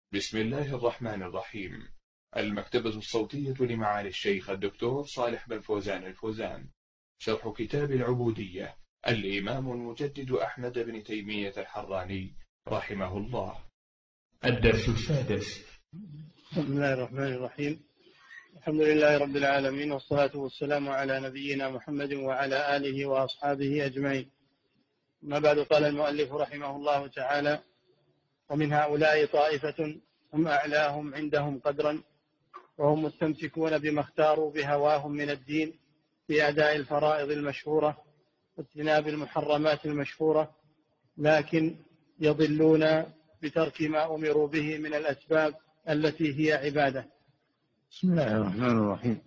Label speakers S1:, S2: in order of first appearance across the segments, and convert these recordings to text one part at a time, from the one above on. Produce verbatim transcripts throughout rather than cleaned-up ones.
S1: بسم الله الرحمن الرحيم. المكتبة الصوتية لمعالي الشيخ الدكتور صالح بن فوزان الفوزان. شرح كتاب العبودية الإمام المجدد أحمد بن تيمية الحراني رحمه الله. الدرس السادس.
S2: بسم الله الرحمن الرحيم. الحمد لله رب العالمين، والصلاة والسلام على نبينا محمد وعلى آله وأصحابه أجمعين. ما بعد، قال المؤلف رحمه الله تعالى: ومن هؤلاء طائفة هم أعلاهم عندهم قدرا، وهم مستمسكون بما اختاروا بهواهم من الدين في أداء الفرائض المشهورة واجتناب المحرمات المشهورة، لكن يضلون بترك ما أمروا به من الأسباب التي هي عبادة.
S3: بسم الله الرحمن الرحيم.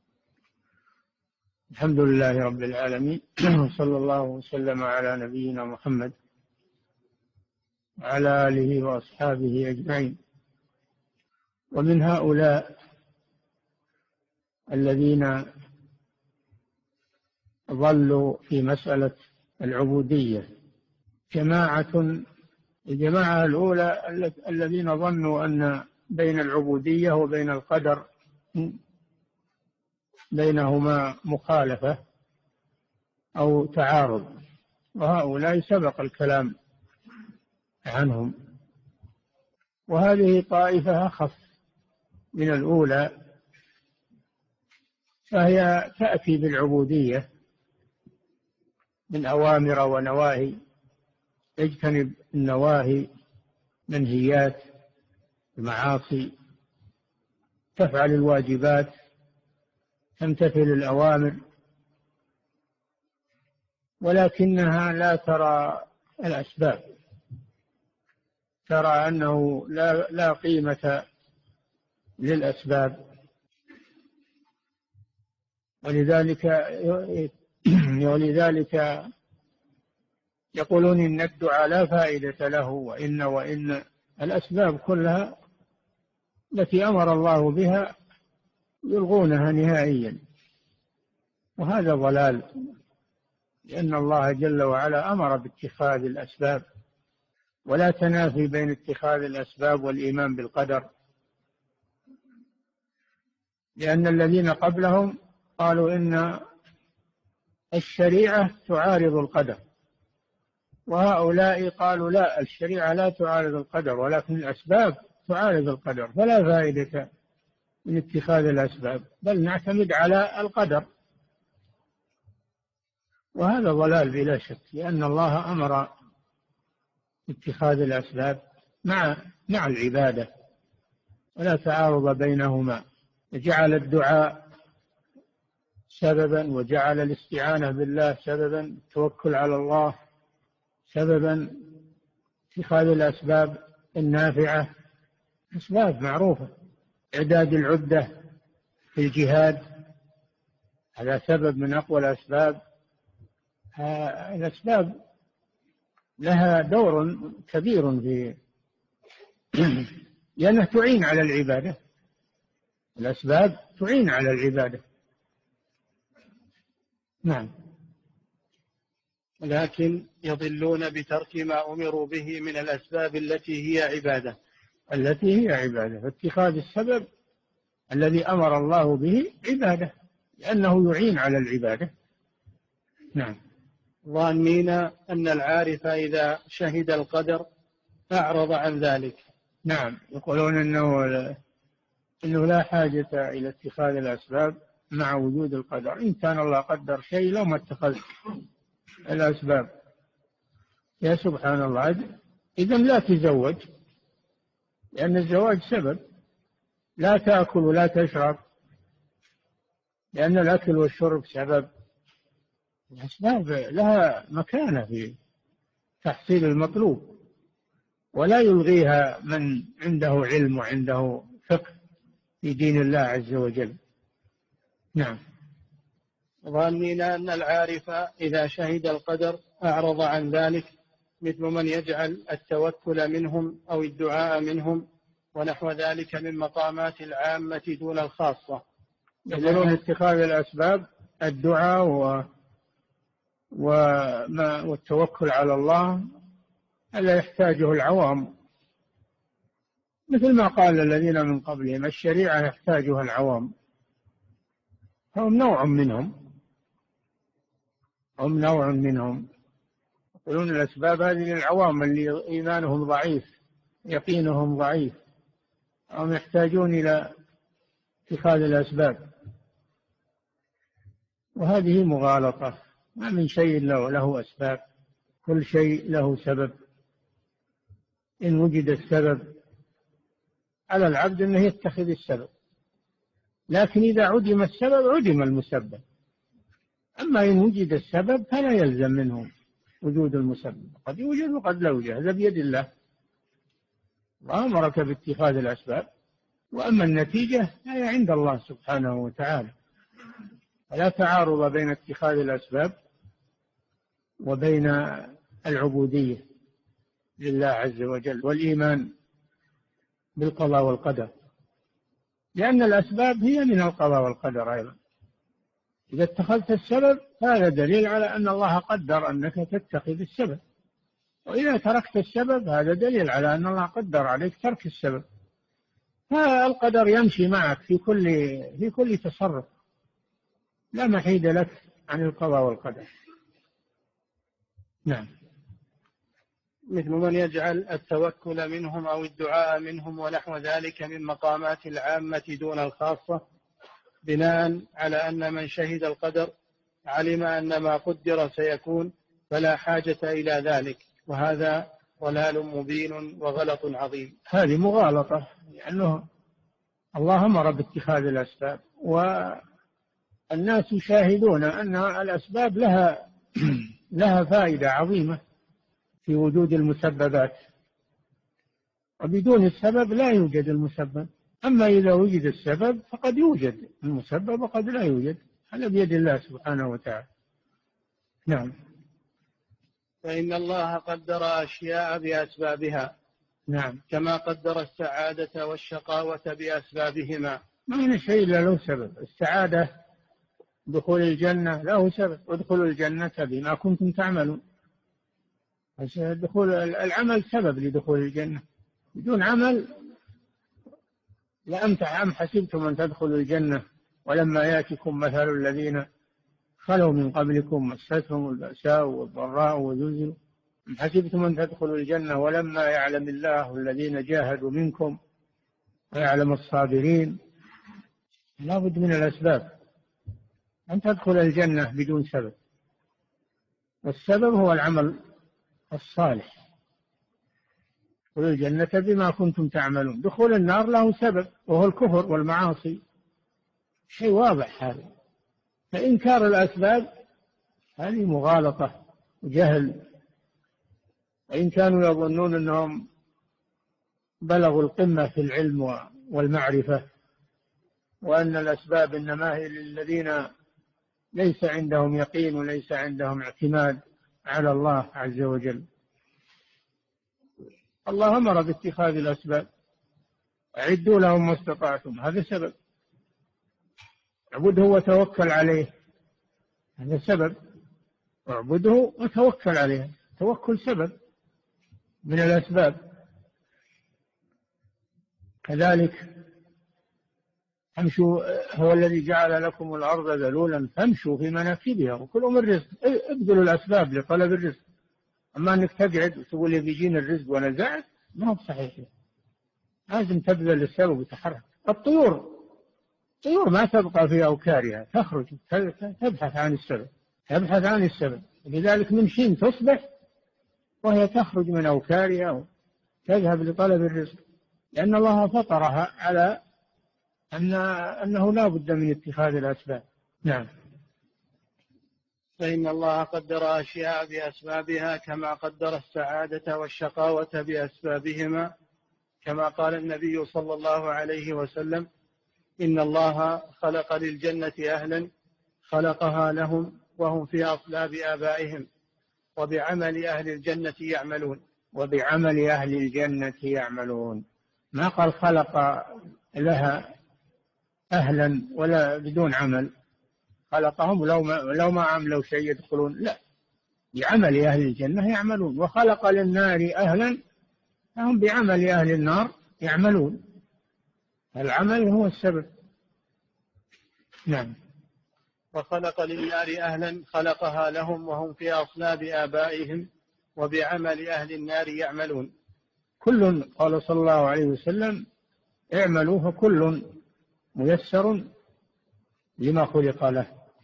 S3: الحمد لله رب العالمين، وصلى الله وسلم على نبينا محمد وعلى آله وأصحابه أجمعين. ومن هؤلاء الذين ضلوا في مسألة العبودية جماعة الجماعة الأولى الذين ظنوا أن بين العبودية وبين القدر بينهما مخالفة أو تعارض، وهؤلاء سبق الكلام عنهم. وهذه طائفة أخف من الأولى، فهي تأتي بالعبودية من أوامر ونواهي، تجتنب النواهي منهيات المعاصي، تفعل الواجبات، تمتثل الأوامر، ولكنها لا ترى الأسباب، ترى أنه لا, لا قيمة للأسباب. ولذلك ولذلك يقولون إن الدعاء لا فائدة له، وإن وإن الأسباب كلها التي أمر الله بها يلغونها نهائيا، وهذا ضلال، لأن الله جل وعلا أمر باتخاذ الأسباب، ولا تنافي بين اتخاذ الأسباب والإيمان بالقدر، لأن الذين قبلهم قالوا إن الشريعة تعارض القدر، وهؤلاء قالوا لا، الشريعة لا تعارض القدر ولكن الأسباب تعارض القدر، فلا فائدة من اتخاذ الأسباب، بل نعتمد على القدر. وهذا ضلال بلا شك، لأن الله أمر اتخاذ الأسباب مع مع العبادة، ولا تعارض بينهما. جعل الدعاء سببا، وجعل الاستعانة بالله سببا، التوكل على الله سببا، اتخاذ الأسباب النافعة أسباب معروفة، إعداد العدة في الجهاد هذا سبب من أقوى الأسباب. الأسباب لها دور كبير في لأنها تعين على العبادة، الأسباب تعين على العبادة. نعم.
S2: لكن يضلون بترك ما أمروا به من الأسباب التي هي عبادة
S3: التي هي عبادة فاتخاذ السبب الذي أمر الله به عبادة، لأنه يعين على العبادة. نعم.
S2: ظانين أن العارف إذا شهد القدر أعرض عن ذلك.
S3: نعم، يقولون إنه إنه لا حاجة إلى اتخاذ الأسباب مع وجود القدر، إن كان الله قدر شيء لو ما اتخذ الأسباب. يا سبحان الله، إذن لا تزوج، لأن الزواج سبب، لا تأكل ولا تشرب، لأن الأكل والشرب سبب. الأسباب لها مكانة في تحصيل المطلوب، ولا يلغيها من عنده علم وعنده فقه في دين الله عز وجل. نعم.
S2: ظانين أن العارف إذا شهد القدر أعرض عن ذلك، مثل من يجعل التوكل منهم أو الدعاء منهم ونحو ذلك من مقامات العامة دون الخاصة.
S3: يقولون اتخاذ الأسباب الدعاء و... وما والتوكل على الله هذا يحتاجه العوام، مثل ما قال الذين من قبلهم الشريعة يحتاجها العوام، هم نوع منهم هم نوع منهم يقولون الأسباب هذه للعوام اللي إيمانهم ضعيف يقينهم ضعيف، هم يحتاجون إلى اتخاذ الأسباب، وهذه مغالطة. ما من شيء له, له أسباب، كل شيء له سبب. إن وجد السبب على العبد أنه يتخذ السبب، لكن إذا عدم السبب عدم المسبب. أما إن وجد السبب فلا يلزم منه وجود المسبب، قد يوجد وقد لا يوجد، هذا بيد الله. الله أمرك باتخاذ الأسباب، وأما النتيجة فهي عند الله سبحانه وتعالى. فلا تعارض بين اتخاذ الأسباب وبين العبودية لله عز وجل والإيمان بالقضاء والقدر، لأن الأسباب هي من القضاء والقدر أيضا. إذا اتخذت السبب هذا دليل على أن الله قدر أنك تتخذ السبب، وإذا تركت السبب هذا دليل على أن الله قدر عليك ترك السبب. فالقدر يمشي معك في كل في كل تصرف، لا محيد لك عن القضاء والقدر. نعم.
S2: مثل من يجعل التوكل منهم أو الدعاء منهم ونحو ذلك من مقامات العامة دون الخاصة، بناء على أن من شهد القدر علم أن ما قدر سيكون فلا حاجة إلى ذلك، وهذا ضلال مبين وغلط عظيم.
S3: هذه مغالطة، لأنه الله أمر باتخاذ الأسباب، والناس يشاهدون أن الأسباب لها لها فائدة عظيمة في وجود المسببات، وبدون السبب لا يوجد المسبب. أما إذا وجد السبب فقد يوجد المسبب وقد لا يوجد، هذا بيد الله سبحانه وتعالى. نعم.
S2: فإن الله قدر أشياء بأسبابها،
S3: نعم،
S2: كما قدر السعادة والشقاوة بأسبابهما.
S3: ما من شيء إلا له سبب. السعادة دخول الجنة له سبب، ادخلوا الجنة بما كنتم تعملون. دخول العمل سبب لدخول الجنة، بدون عمل لأم أم حسبتم أن تدخلوا الجنة ولما يأتكم مثل الذين خلوا من قبلكم مستهم البأساء والضراء وزلزلوا أم حسبتم أن تدخلوا الجنة ولما يعلم الله الذين جاهدوا منكم ويعلم الصابرين. لا بد من الأسباب أن تدخل الجنة بدون سبب، والسبب هو العمل الصالح. دخول الجنة بما كنتم تعملون. دخول النار له سبب وهو الكفر والمعاصي، شيء واضح هذا. فإنكار الأسباب هذه مغالطة وجهل، وإن كانوا يظنون أنهم بلغوا القمة في العلم والمعرفة، وأن الأسباب إنما هي للذين ليس عندهم يقين وليس عندهم اعتماد على الله عز وجل. الله أمر باتخاذ الأسباب، أعدوا لهم ما استطعتم، هذا سبب. اعبده وتوكل عليه، هذا سبب. اعبده وتوكل عليه، توكل سبب من الأسباب. كذلك امشوا، هو الذي جعل لكم الأرض ذلولا فامشوا في مناكبها وكلوا من رزق. ابذلوا الأسباب لطلب الرزق، أما أنك تقعد وتقول لي بيجيني الرزق وأنا قاعد، ما هو صحيح. لازم تبذل السبب وتحرك. الطيور الطيور ما تبقى في أوكارها، تخرج تبحث عن السبب تبحث عن السبب لذلك من حين تصبح وهي تخرج من أوكارها وتذهب لطلب الرزق، لأن الله فطرها على أن أنه لا بد من اتخاذ الأسباب. نعم.
S2: فإن الله قدر أشياء بأسبابها كما قدر السعادة والشقاوة بأسبابهما، كما قال النبي صلى الله عليه وسلم: إن الله خلق للجنة أهلا خلقها لهم وهم في أصلاب آبائهم وبعمل أهل الجنة يعملون.
S3: وبعمل أهل الجنة يعملون، ما قال خلق لها أهلا ولا بدون عمل، خلقهم لو ما, لو ما عملوا شيء يدخلون، لا، بعمل أهل الجنة يعملون. وخلق للنار أهلا فهم بعمل أهل النار يعملون. العمل هو السبب. نعم.
S2: وخلق للنار أهلا خلقها لهم وهم في أصلاب آبائهم وبعمل أهل النار يعملون.
S3: كل قال صلى الله عليه وسلم اعملوا فكل ميسر لما خلق له.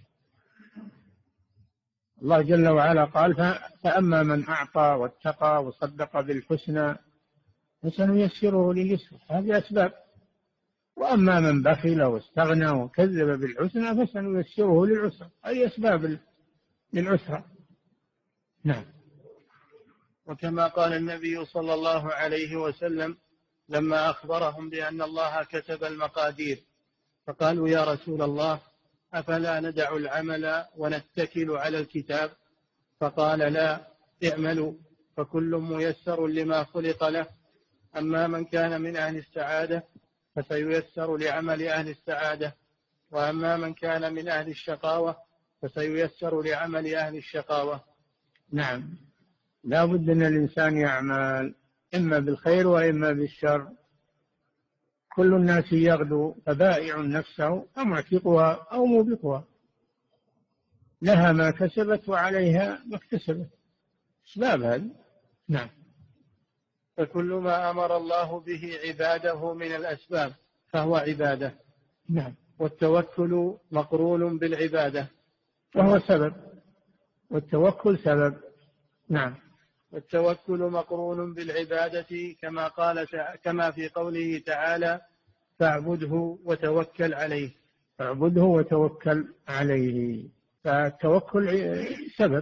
S3: الله جل وعلا قال فأما من أعطى واتقى وصدق بالحسنى فسنيسره لليسر. هذه أسباب. وأما من بخل واستغنى وكذب بالحسنى فسنيسره للعسرى. هذه أسباب للعسرى. نعم.
S2: وكما قال النبي صلى الله عليه وسلم لما أخبرهم بأن الله كتب المقادير فقالوا يا رسول الله أفلا ندع العمل ونتكل على الكتاب؟ فقال لا، اعملوا فكل ميسر لما خلق له. أما من كان من أهل السعادة فسييسر لعمل أهل السعادة، وأما من كان من أهل الشقاوة فسييسر لعمل أهل الشقاوة.
S3: نعم. لا بد أن الإنسان يعمل إما بالخير وإما بالشر. كل الناس يغدو فبائع نفسه أو معتقها أو موبقها، لها ما كسبت وعليها ما اكتسبت. أسباب هذه. نعم.
S2: فكل ما أمر الله به عباده من الأسباب فهو عبادة.
S3: نعم.
S2: والتوكل مقرون بالعبادة
S3: وهو سبب، والتوكل سبب. نعم.
S2: والتوكل مقرون بالعبادة كما قال كما في قوله تعالى فاعبده وتوكل عليه.
S3: فاعبده وتوكل عليه. فالتوكل سبب.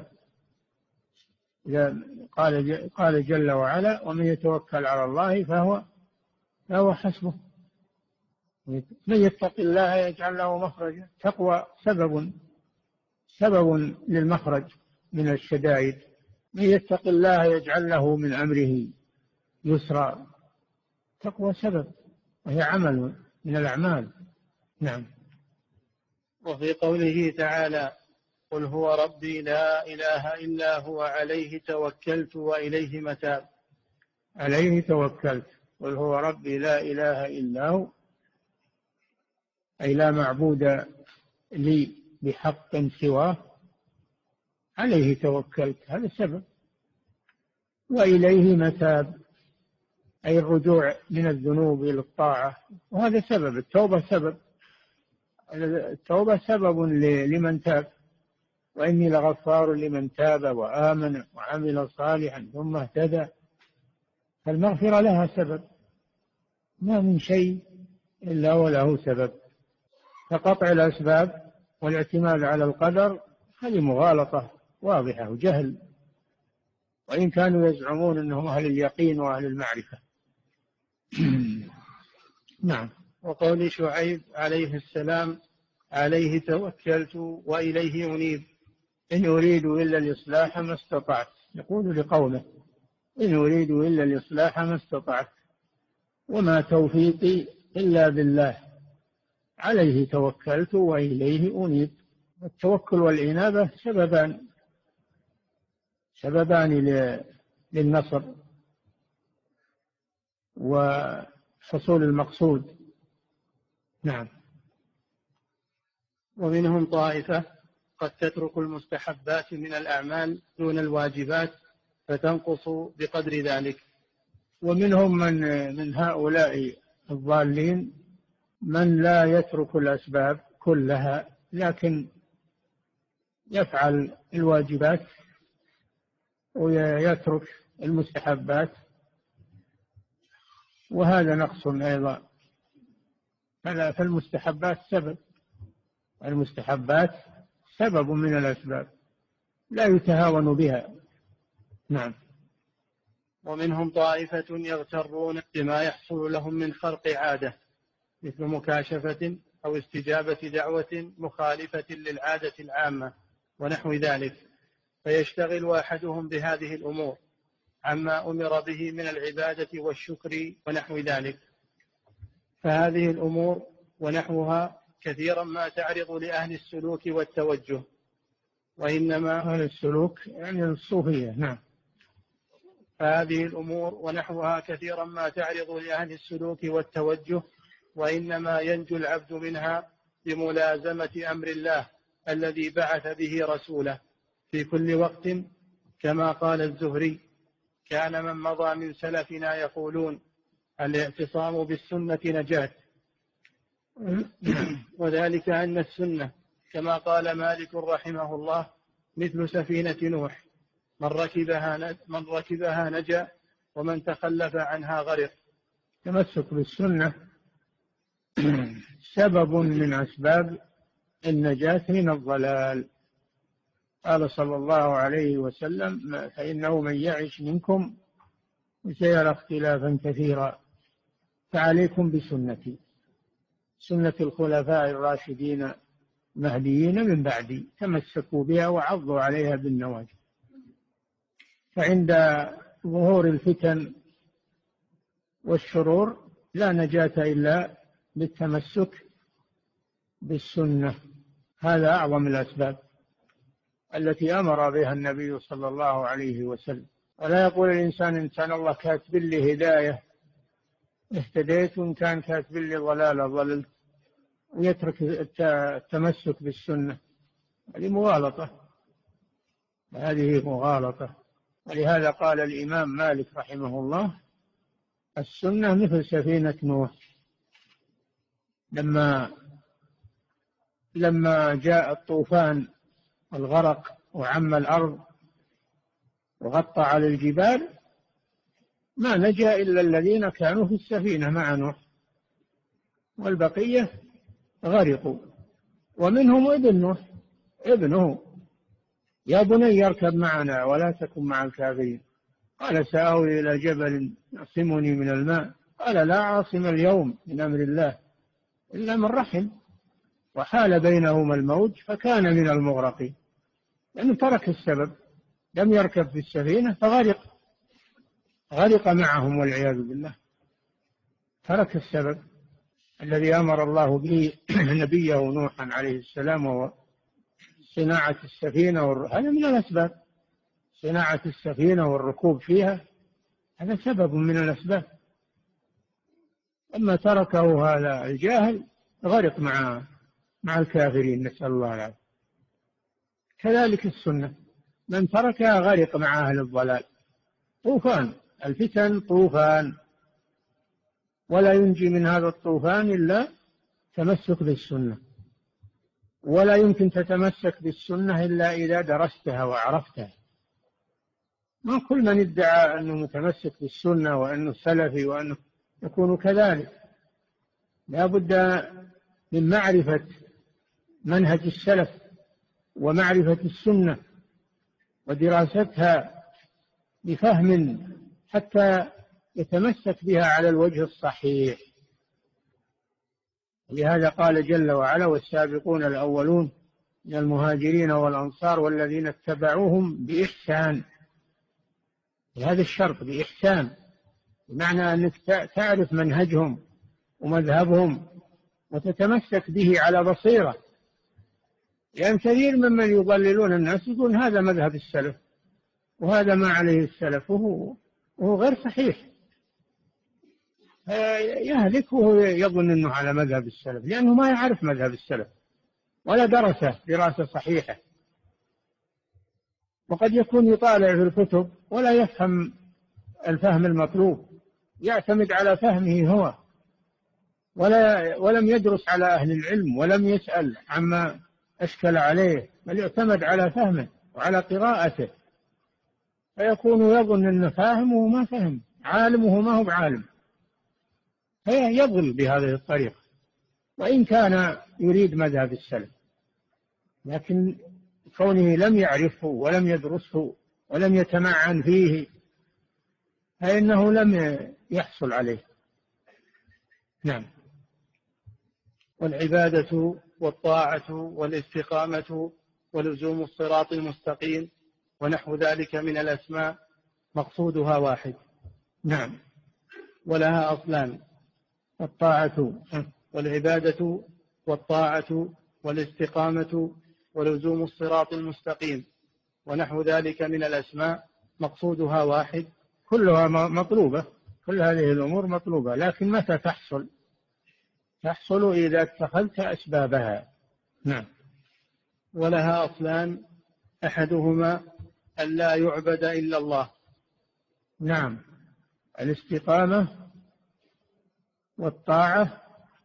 S3: قال قال جل وعلا ومن يتوكل على الله فهو فهو حسبه. من يتق الله يجعل له مخرجا. تقوى سبب سبب للمخرج من الشدائد. من يتق الله يجعل له من أمره يسرا. تقوى سبب وهي عمل من الأعمال. نعم.
S2: وفي قوله تعالى قل هو ربي لا إله إلا هو عليه توكلت وإليه متاب.
S3: عليه توكلت. قل هو ربي لا إله إلا هو، أي لا معبود لي بحق سواه، عليه توكلت. هذا السبب. وإليه متاب، أي الرجوع من الذنوب إلى الطاعة، وهذا سبب. التوبة سبب. التوبة سبب لمن تاب، وإني لغفار لمن تاب وآمن وعمل صالحا ثم اهتدى. فالمغفرة لها سبب. ما من شيء إلا وله سبب. فقطع الأسباب والاعتماد على القدر هذه مغالطة واضحة وجهل، وإن كانوا يزعمون أنهم أهل اليقين وأهل المعرفة. نعم.
S2: وقول شعيب عليه السلام عليه توكلت وإليه أنيب.
S3: إن أريد إلا الإصلاح ما استطعت. يقول لقومه إن أريد إلا الإصلاح ما استطعت وما توفيقي إلا بالله عليه توكلت وإليه أنيب. التوكل والإنابة سببان سببان للنصر وحصول المقصود. نعم.
S2: ومنهم طائفة قد تترك المستحبات من الأعمال دون الواجبات فتنقص بقدر ذلك.
S3: ومنهم من من هؤلاء الضالين من لا يترك الأسباب كلها لكن يفعل الواجبات ويترك المستحبات، وهذا نقص أيضا. فالمستحبات سبب. المستحبات سبب من الأسباب لا يتهاون بها. نعم.
S2: ومنهم طائفة يغترون بما يحصل لهم من خرق عادة مثل مكاشفة أو استجابة دعوة مخالفة للعادة العامة ونحو ذلك، فيشتغل أحدهم بهذه الأمور عما أمر به من العبادة والشكر ونحو ذلك. فهذه الأمور ونحوها كثيرا ما تعرض لأهل السلوك والتوجه، وإنما
S3: أهل السلوك يعني الصوفية. نعم.
S2: فهذه الأمور ونحوها كثيرا ما تعرض لأهل السلوك والتوجه، وإنما ينجو العبد منها بملازمة أمر الله الذي بعث به رسوله في كل وقت، كما قال الزهري: كان من مضى من سلفنا يقولون الاعتصام بالسنة نجاة. وذلك أن السنة كما قال مالك رحمه الله مثل سفينة نوح، من ركبها من ركبها نجا ومن تخلف عنها غرق.
S3: تمسك بالسنة سبب من أسباب النجاة من الضلال. قال صلى الله عليه وسلم: فإنه من يعش منكم وسيرى اختلافا كثيرا، فعليكم بسنتي سنة الخلفاء الراشدين المهديين من بعدي، تمسكوا بها وعضوا عليها بالنواجذ. فعند ظهور الفتن والشرور لا نجاة إلا بالتمسك بالسنة. هذا أعظم الأسباب التي أمر بها النبي صلى الله عليه وسلم. ولا يقول الإنسان إن كان الله كاتب لي هداية اهتديت وإن كان كاتب لي ضلالة ضللت، ويترك التمسك بالسنة. هذه مغالطة، هذه مغالطة. ولهذا قال الإمام مالك رحمه الله: السنة مثل سفينة نوح. لما لما جاء الطوفان والغرق وعم الأرض وغطى على الجبال، ما نجا إلا الذين كانوا في السفينة مع نوح، والبقية غرقوا، ومنهم ابن نوح ابنه: يا بني يركب معنا ولا تكن مع الكافرين. قال: سآوي إلى جبل يعصمني من الماء. قال: لا عاصم اليوم من أمر الله إلا من رحم. وحال بينهما الموج فكان من المغرقين، لأنه ترك السبب، لم يركب في السفينة فغرق، غرق معهم والعياذ بالله. ترك السبب الذي أمر الله به نبيه نوحا عليه السلام، وهو صناعة السفينة والر... هذا من الأسباب. صناعة السفينة والركوب فيها هذا سبب من الأسباب. أما تركه هذا الجاهل غرق مع مع الكافرين، نسأل الله العافية. كذلك السنة، من تركها غرق مع أهل الضلال. طوفان الفتن طوفان، ولا ينجي من هذا الطوفان إلا تمسك بالسنة، ولا يمكن تتمسك بالسنة إلا إذا درستها وعرفتها. ما كل من ادعى أنه متمسك بالسنة وأنه سلفي وأنه يكون كذلك. لا بد من معرفة منهج السلف ومعرفة السنة ودراستها بفهم حتى يتمسك بها على الوجه الصحيح. لهذا قال جل وعلا: والسابقون الأولون من المهاجرين والأنصار والذين اتبعوهم بإحسان. هذا الشرط بإحسان، بمعنى أنك تعرف منهجهم ومذهبهم وتتمسك به على بصيرة. لأن كثير ممن يضللون الناس يقول هذا مذهب السلف وهذا ما عليه السلف، وهو, وهو غير صحيح. يهلك وهو يظن أنه على مذهب السلف، لأنه ما يعرف مذهب السلف ولا درسه دراسة صحيحة. وقد يكون يطالع في الكتب ولا يفهم الفهم المطلوب، يعتمد على فهمه هو، ولا ولم يدرس على أهل العلم ولم يسأل عما أشكل عليه، بل يعتمد على فهمه وعلى قراءته، فيكون يظن أنه فاهم وهو ما فهم، عالم وهو ما هو بعالم، فيضل بهذه الطريقة وإن كان يريد مذهب السلف. لكن كونه لم يعرفه ولم يدرسه ولم يتمعن فيه فإنه لم يحصل عليه. نعم.
S2: والعبادة والطاعة والاستقامة ولزوم الصراط المستقيم ونحو ذلك من الأسماء مقصودها واحد.
S3: نعم.
S2: ولها أصلان:
S3: الطاعة
S2: والعبادة والطاعة والاستقامة ولزوم الصراط المستقيم ونحو ذلك من الأسماء مقصودها واحد،
S3: كلها مطلوبة، كل هذه الأمور مطلوبة، لكن متى تحصل؟ تحصل إذا اتخذت أسبابها. نعم.
S2: ولها أصلان أحدهما أن لا يعبد إلا الله.
S3: نعم، الاستقامة والطاعة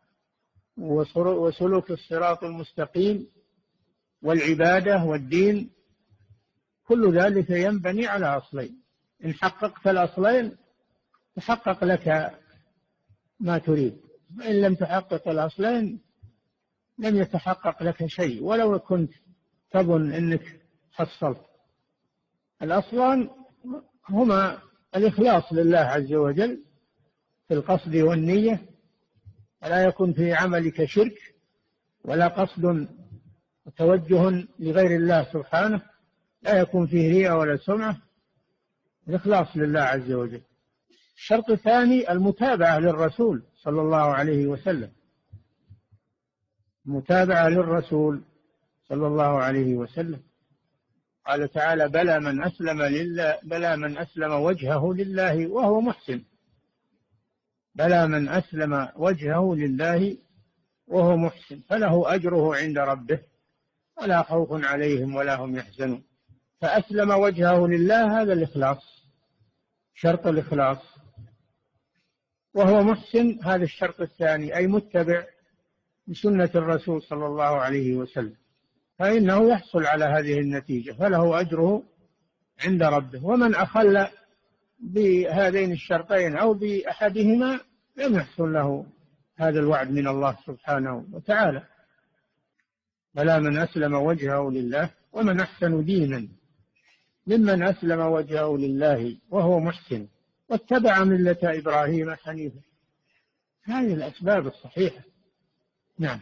S3: وسلوك الصراط المستقيم والعبادة والدين، كل ذلك ينبني على أصلين. إن حققت الأصلين تحقق لك ما تريد، وإن لم تحقق الأصلين لم يتحقق لك شيء ولو كنت تظن أنك حصلت. الأصلان هما الإخلاص لله عز وجل في القصد والنية، ولا يكون في عملك شرك ولا قصد وتوجه لغير الله سبحانه، لا يكون فيه رياء ولا سمعة، الإخلاص لله عز وجل. الشرط الثاني المتابعة للرسول صلى الله عليه وسلم، متابعة للرسول صلى الله عليه وسلم. قال تعالى: بلى من أسلم لله بلى من أسلم وجهه لله وهو محسن. بلى من أسلم وجهه لله وهو محسن فله أجره عند ربه ولا خوف عليهم ولا هم يحزنون. فأسلم وجهه لله، هذا الإخلاص، شرط الإخلاص. وهو محسن، هذا الشرط الثاني، أي متبع بسنة الرسول صلى الله عليه وسلم، فإنه يحصل على هذه النتيجة، فله أجره عند ربه. ومن أخل بهذين الشرطين أو بأحدهما لم يحصل له هذا الوعد من الله سبحانه وتعالى. فلا من أسلم وجهه لله ومن أحسن دينا ممن أسلم وجهه لله وهو محسن واتبع ملة إبراهيم حنيفا. هذه الأسباب الصحيحة. نعم.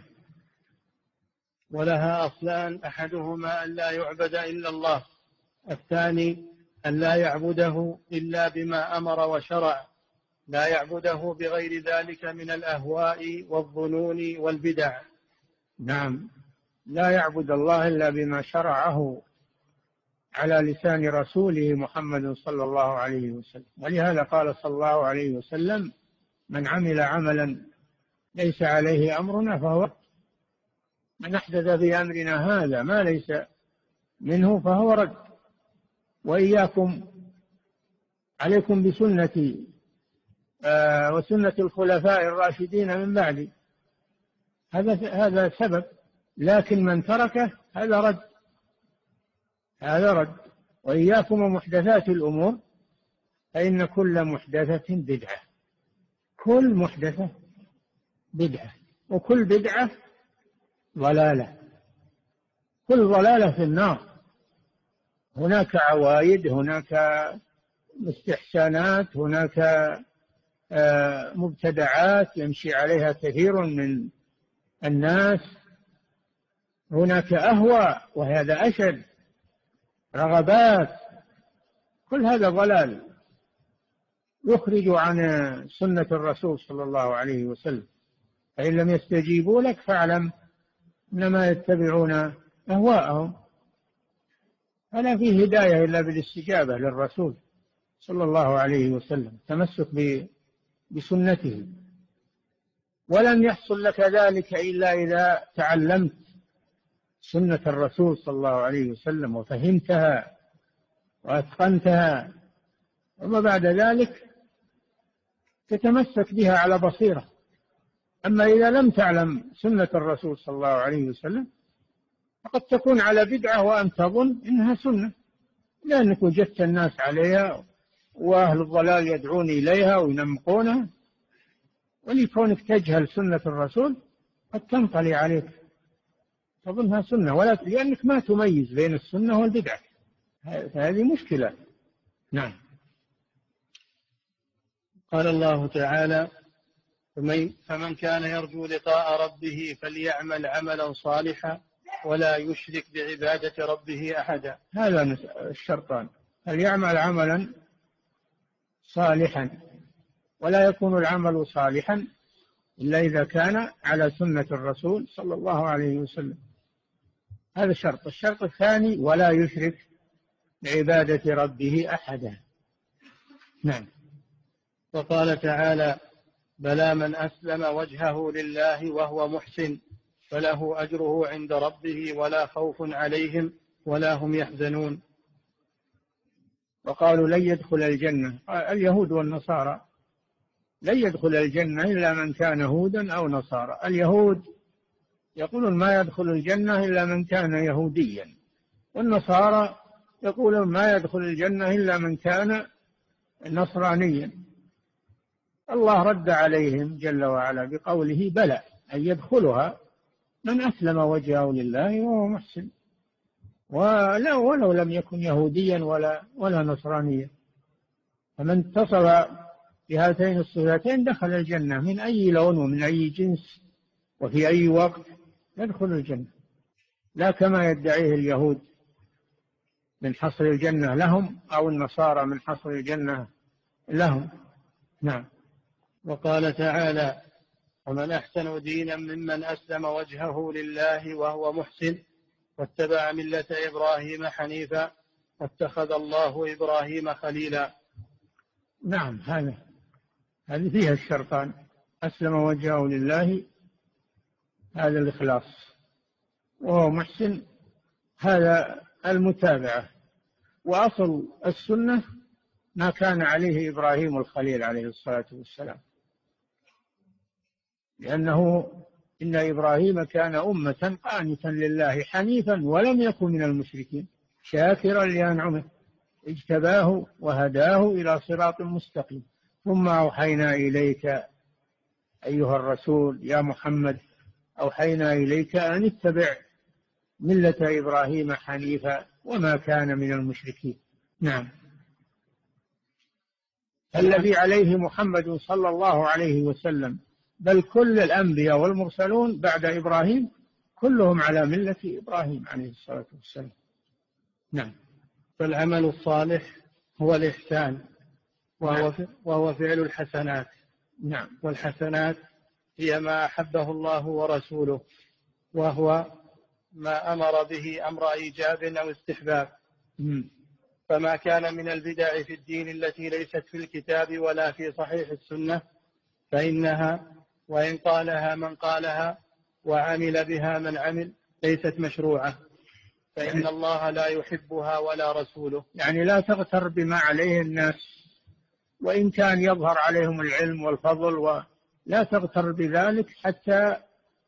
S2: ولها أصلان أحدهما أن لا يعبد إلا الله، الثاني أن لا يعبده إلا بما أمر وشرع، لا يعبده بغير ذلك من الأهواء والظنون والبدع.
S3: نعم، لا يعبد الله إلا بما شرعه على لسان رسوله محمد صلى الله عليه وسلم. ولهذا قال صلى الله عليه وسلم: من عمل عملا ليس عليه أمرنا فهو، من أحدث في أمرنا هذا ما ليس منه فهو رد. وإياكم عليكم بسنتي آه وسنة الخلفاء الراشدين من بعدي، هذا هذا سبب، لكن من تركه هذا رد، هذا رد. وإياكم ومحدثات الأمور فإن كل محدثة بدعة، كل محدثة بدعة، وكل بدعة ضلالة، كل ضلالة في النار. هناك عوايد، هناك استحسانات، هناك مبتدعات يمشي عليها كثير من الناس، هناك أهواء وهذا أشد، رغبات، كل هذا ضلال يخرج عن سنة الرسول صلى الله عليه وسلم. فإن لم يستجيبوا لك فاعلم إنما يتبعون أهواءهم، فلا فيه هداية إلا بالاستجابة للرسول صلى الله عليه وسلم، تمسك بسنته. ولن يحصل لك ذلك إلا إذا تعلمت سنة الرسول صلى الله عليه وسلم وفهمتها وأتقنتها، وما بعد ذلك تتمسك بها على بصيرة. أما إذا لم تعلم سنة الرسول صلى الله عليه وسلم فقد تكون على بدعة وأن تظن إنها سنة، لأنك وجدت الناس عليها وأهل الضلال يدعون إليها وينمقونها، ولكونك تجهل سنة الرسول قد تنطلي عليك تظنها سنة، ولا لأنك ما تميز بين السنة والبدعة، هذه مشكلة. نعم.
S2: قال الله تعالى: فمن كان يرجو لقاء ربه فليعمل عملا صالحا ولا يشرك بعبادة ربه أحدا.
S3: هذا الشرطان، فليعمل عملا صالحا، ولا يكون العمل صالحا إلا إذا كان على سنة الرسول صلى الله عليه وسلم، هذا شرط. الشرط الثاني: ولا يشرك بعبادة ربه أحدا. نعم.
S2: وقال تعالى: بلى من أسلم وجهه لله وهو محسن فله أجره عند ربه ولا خوف عليهم ولا هم يحزنون.
S3: وقالوا لن يدخل الجنة اليهود والنصارى، لن يدخل الجنة إلا من كان هودا أو نصارى. اليهود يقولون ما يدخل الجنة إلا من كان يهوديا، والنصارى يقولون ما يدخل الجنة إلا من كان نصرانيا. الله رد عليهم جل وعلا بقوله: بلى، أن يدخلها من أسلم وجهه لله وهو محسن، ولا ولو لم يكن يهوديا ولا ولا نصرانيا. فمن اتصف بهاتين الصفتين دخل الجنة، من أي لون ومن أي جنس وفي أي وقت يدخل الجنة، لا كما يدعيه اليهود من حصر الجنة لهم، أو النصارى من حصر الجنة لهم. نعم.
S2: وقال تعالى: ومن أحسن دينا ممن أسلم وجهه لله وهو محسن واتبع ملة إبراهيم حنيفا واتخذ الله إبراهيم خليلا.
S3: نعم، هذا هذه فيها الشرطان: أسلم وجهه لله، هذا الإخلاص، وهو محسن، هذا المتابعة. وأصل السنة ما كان عليه إبراهيم الخليل عليه الصلاة والسلام، لأنه إن إبراهيم كان أمة قانتا لله حنيفا ولم يكن من المشركين شاكرا لأنعمه اجتباه وهداه إلى صراط مستقيم. ثم أوحينا إليك أيها الرسول يا محمد، أوحينا إليك أن اتبع ملة إبراهيم حنيفا وما كان من المشركين. نعم. الذي عليه محمد صلى الله عليه وسلم، بل كل الأنبياء والمرسلون بعد إبراهيم كلهم على ملة إبراهيم عليه الصلاة والسلام. نعم.
S2: فالعمل الصالح هو الإحسان، وهو, وهو فعل الحسنات.
S3: نعم.
S2: والحسنات هي ما أحبه الله ورسوله، وهو ما أمر به أمر إيجاب أو استحباب.
S3: م.
S2: فما كان من البدع في الدين التي ليست في الكتاب ولا في صحيح السنة فإنها وإن قالها من قالها وعمل بها من عمل ليست مشروعة، فإن الله لا يحبها ولا رسوله.
S3: يعني لا تغتر بما عليه الناس، وإن كان يظهر عليهم العلم والفضل، ولا تغتر بذلك حتى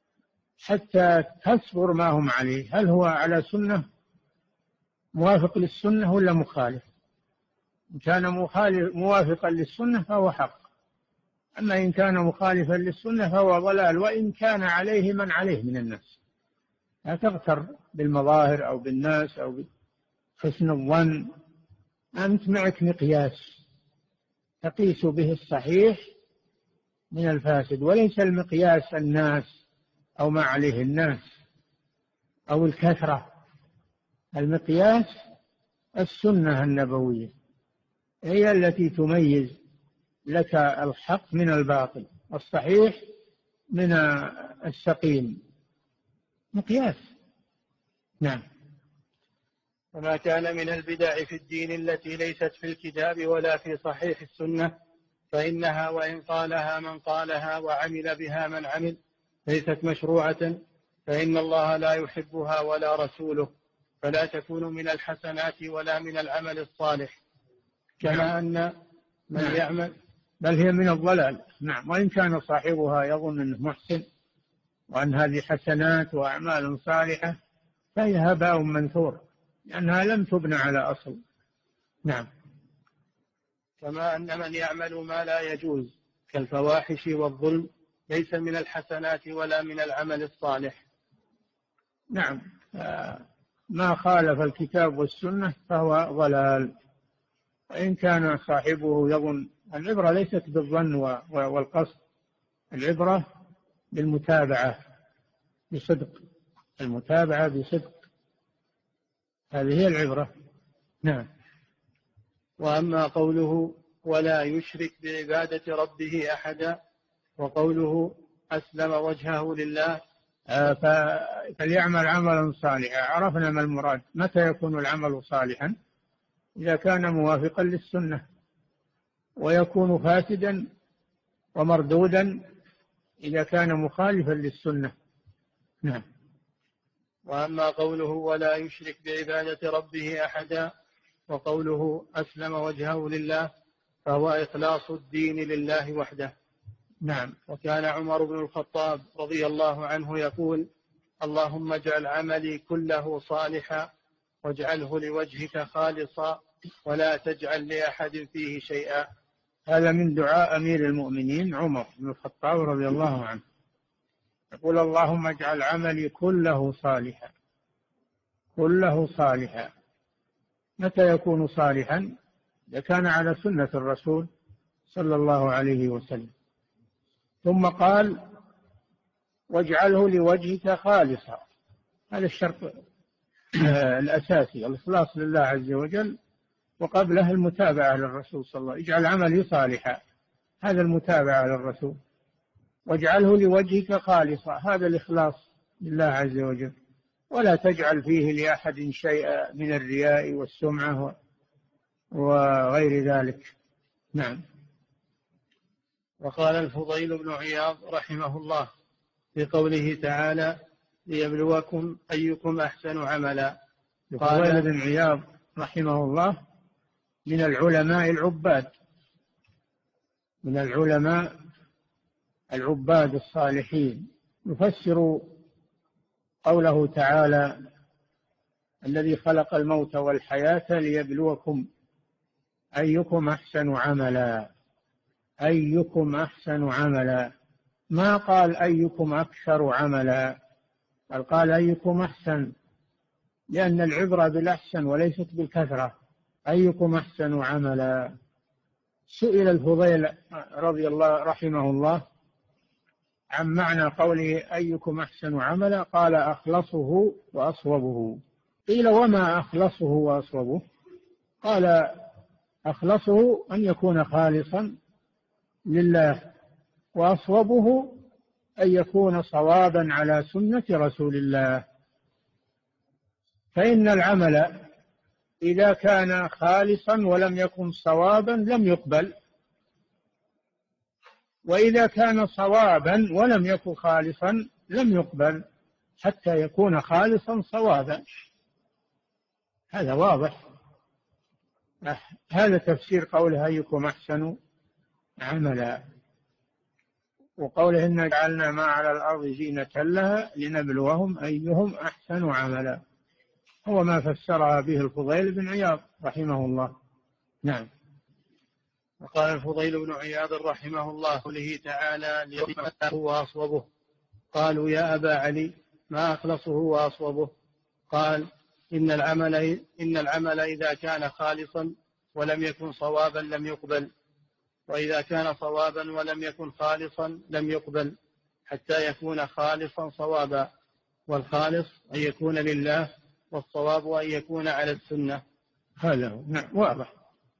S3: حتى تصبر ما هم عليه. هل هو على سنة موافق للسنة ولا مخالف؟ إن كان موافقا للسنة فهو حق، أما إن كان مخالفا للسنة فهو ضلال، وإن كان عليه من عليه من الناس. لا تغتر بالمظاهر أو بالناس أو بحسن الظن. أنت معك مقياس تقيس به الصحيح من الفاسد، وليس المقياس الناس أو ما عليه الناس أو الكثرة. المقياس السنة النبوية هي التي تميز لك الحق من الباطل، الصحيح من السقيم، مقياس. نعم.
S2: وما كان من البدع في الدين التي ليست في الكتاب ولا في صحيح السنة فإنها وإن قالها من قالها وعمل بها من عمل ليست مشروعة، فإن الله لا يحبها ولا رسوله، فلا تكون من الحسنات ولا من العمل الصالح. كما أن من
S3: نعم.
S2: يعمل
S3: بل هي من الضلال. نعم. وإن كان صاحبها يظن أنه محسن وأن هذه حسنات وأعمال صالحة فهي هباء منثور، لأنها لم تبنى على أصل. نعم.
S2: كما أن من يعمل ما لا يجوز كالفواحش والظلم ليس من الحسنات ولا من العمل الصالح.
S3: نعم. ما خالف الكتاب والسنة فهو ضلال، وإن كان صاحبه يظن. العبرة ليست بالظن والقصد، العبرة بالمتابعة بصدق، المتابعة بصدق، هذه هي العبرة. نعم.
S2: وأما قوله ولا يشرك بعبادة ربه أحدا، وقوله أسلم وجهه لله،
S3: فليعمل عملا صالحا. عرفنا ما المراد. متى يكون العمل صالحا؟ إذا كان موافقا للسنة، ويكون فاسدا ومردودا إذا كان مخالفا للسنة. نعم.
S2: وأما قوله ولا يشرك بعبادة ربه أحدا، وقوله أسلم وجهه لله، فهو إخلاص الدين لله وحده.
S3: نعم.
S2: وكان عمر بن الخطاب رضي الله عنه يقول: اللهم اجعل عملي كله صالحا واجعله لوجهك خالصا ولا تجعل لأحد فيه شيئا.
S3: هذا من دعاء أمير المؤمنين عمر بن الخطاب رضي الله عنه، يقول: اللهم اجعل عملي كله صالحا، كله صالحا. متى يكون صالحا؟ إذا كان على سنة الرسول صلى الله عليه وسلم. ثم قال: واجعله لوجهك خالصا. هذا الشرط الأساسي، الإخلاص لله عز وجل، وقبله المتابعة للرسول صلى الله عليه وسلم. اجعل عملي صالحا، هذا المتابعة للرسول. واجعله لوجهك خالصا، هذا الإخلاص لله عز وجل، ولا تجعل فيه لأحد شيئا من الرياء والسمعة وغير ذلك. نعم.
S2: وقال الفضيل بن عياض رحمه الله في قوله تعالى: ليبلوكم أيكم أحسن عملا.
S3: الفضيل بن عياض رحمه الله من العلماء العباد، من العلماء العباد الصالحين. يفسر قوله تعالى: الذي خلق الموت والحياة ليبلوكم أيكم أحسن عملا. أيكم أحسن عملا، ما قال أيكم أكثر عملا، بل قال أيكم أحسن، لأن العبرة بالأحسن وليست بالكثرة. أيكم أحسن عملا. سئل الفضيل رضي الله رحمه الله عن معنى قوله أيكم أحسن عملا، قال: أخلصه وأصوبه. قيل: وما أخلصه وأصوبه؟ قال: أخلصه أن يكون خالصا لله، وأصوبه أن يكون صوابا على سنة رسول الله. فإن العمل إذا كان خالصا ولم يكن صوابا لم يقبل، وإذا كان صوابا ولم يكن خالصا لم يقبل، حتى يكون خالصا صوابا. هذا واضح. هذا تفسير قوله أيكم أحسن عملا. وقوله إنا جعلنا ما على الأرض زينة لها لنبلوهم أيهم أحسن عملا، هو ما فسرها به الفضيل بن عياض رحمه الله. نعم.
S2: وقال الفضيل بن عياض رحمه الله قوله تعالى: ليخلصه وأصوبه. قالوا: يا أبا علي، ما أخلصه وأصوبه؟ قال: إن العمل, إن العمل إذا كان خالصا ولم يكن صوابا لم يقبل، وإذا كان صوابا ولم يكن خالصا لم يقبل، حتى يكون خالصا صوابا. والخالص أن يكون لله، والصواب أن يكون على السنة.
S3: هذا نعم واضح.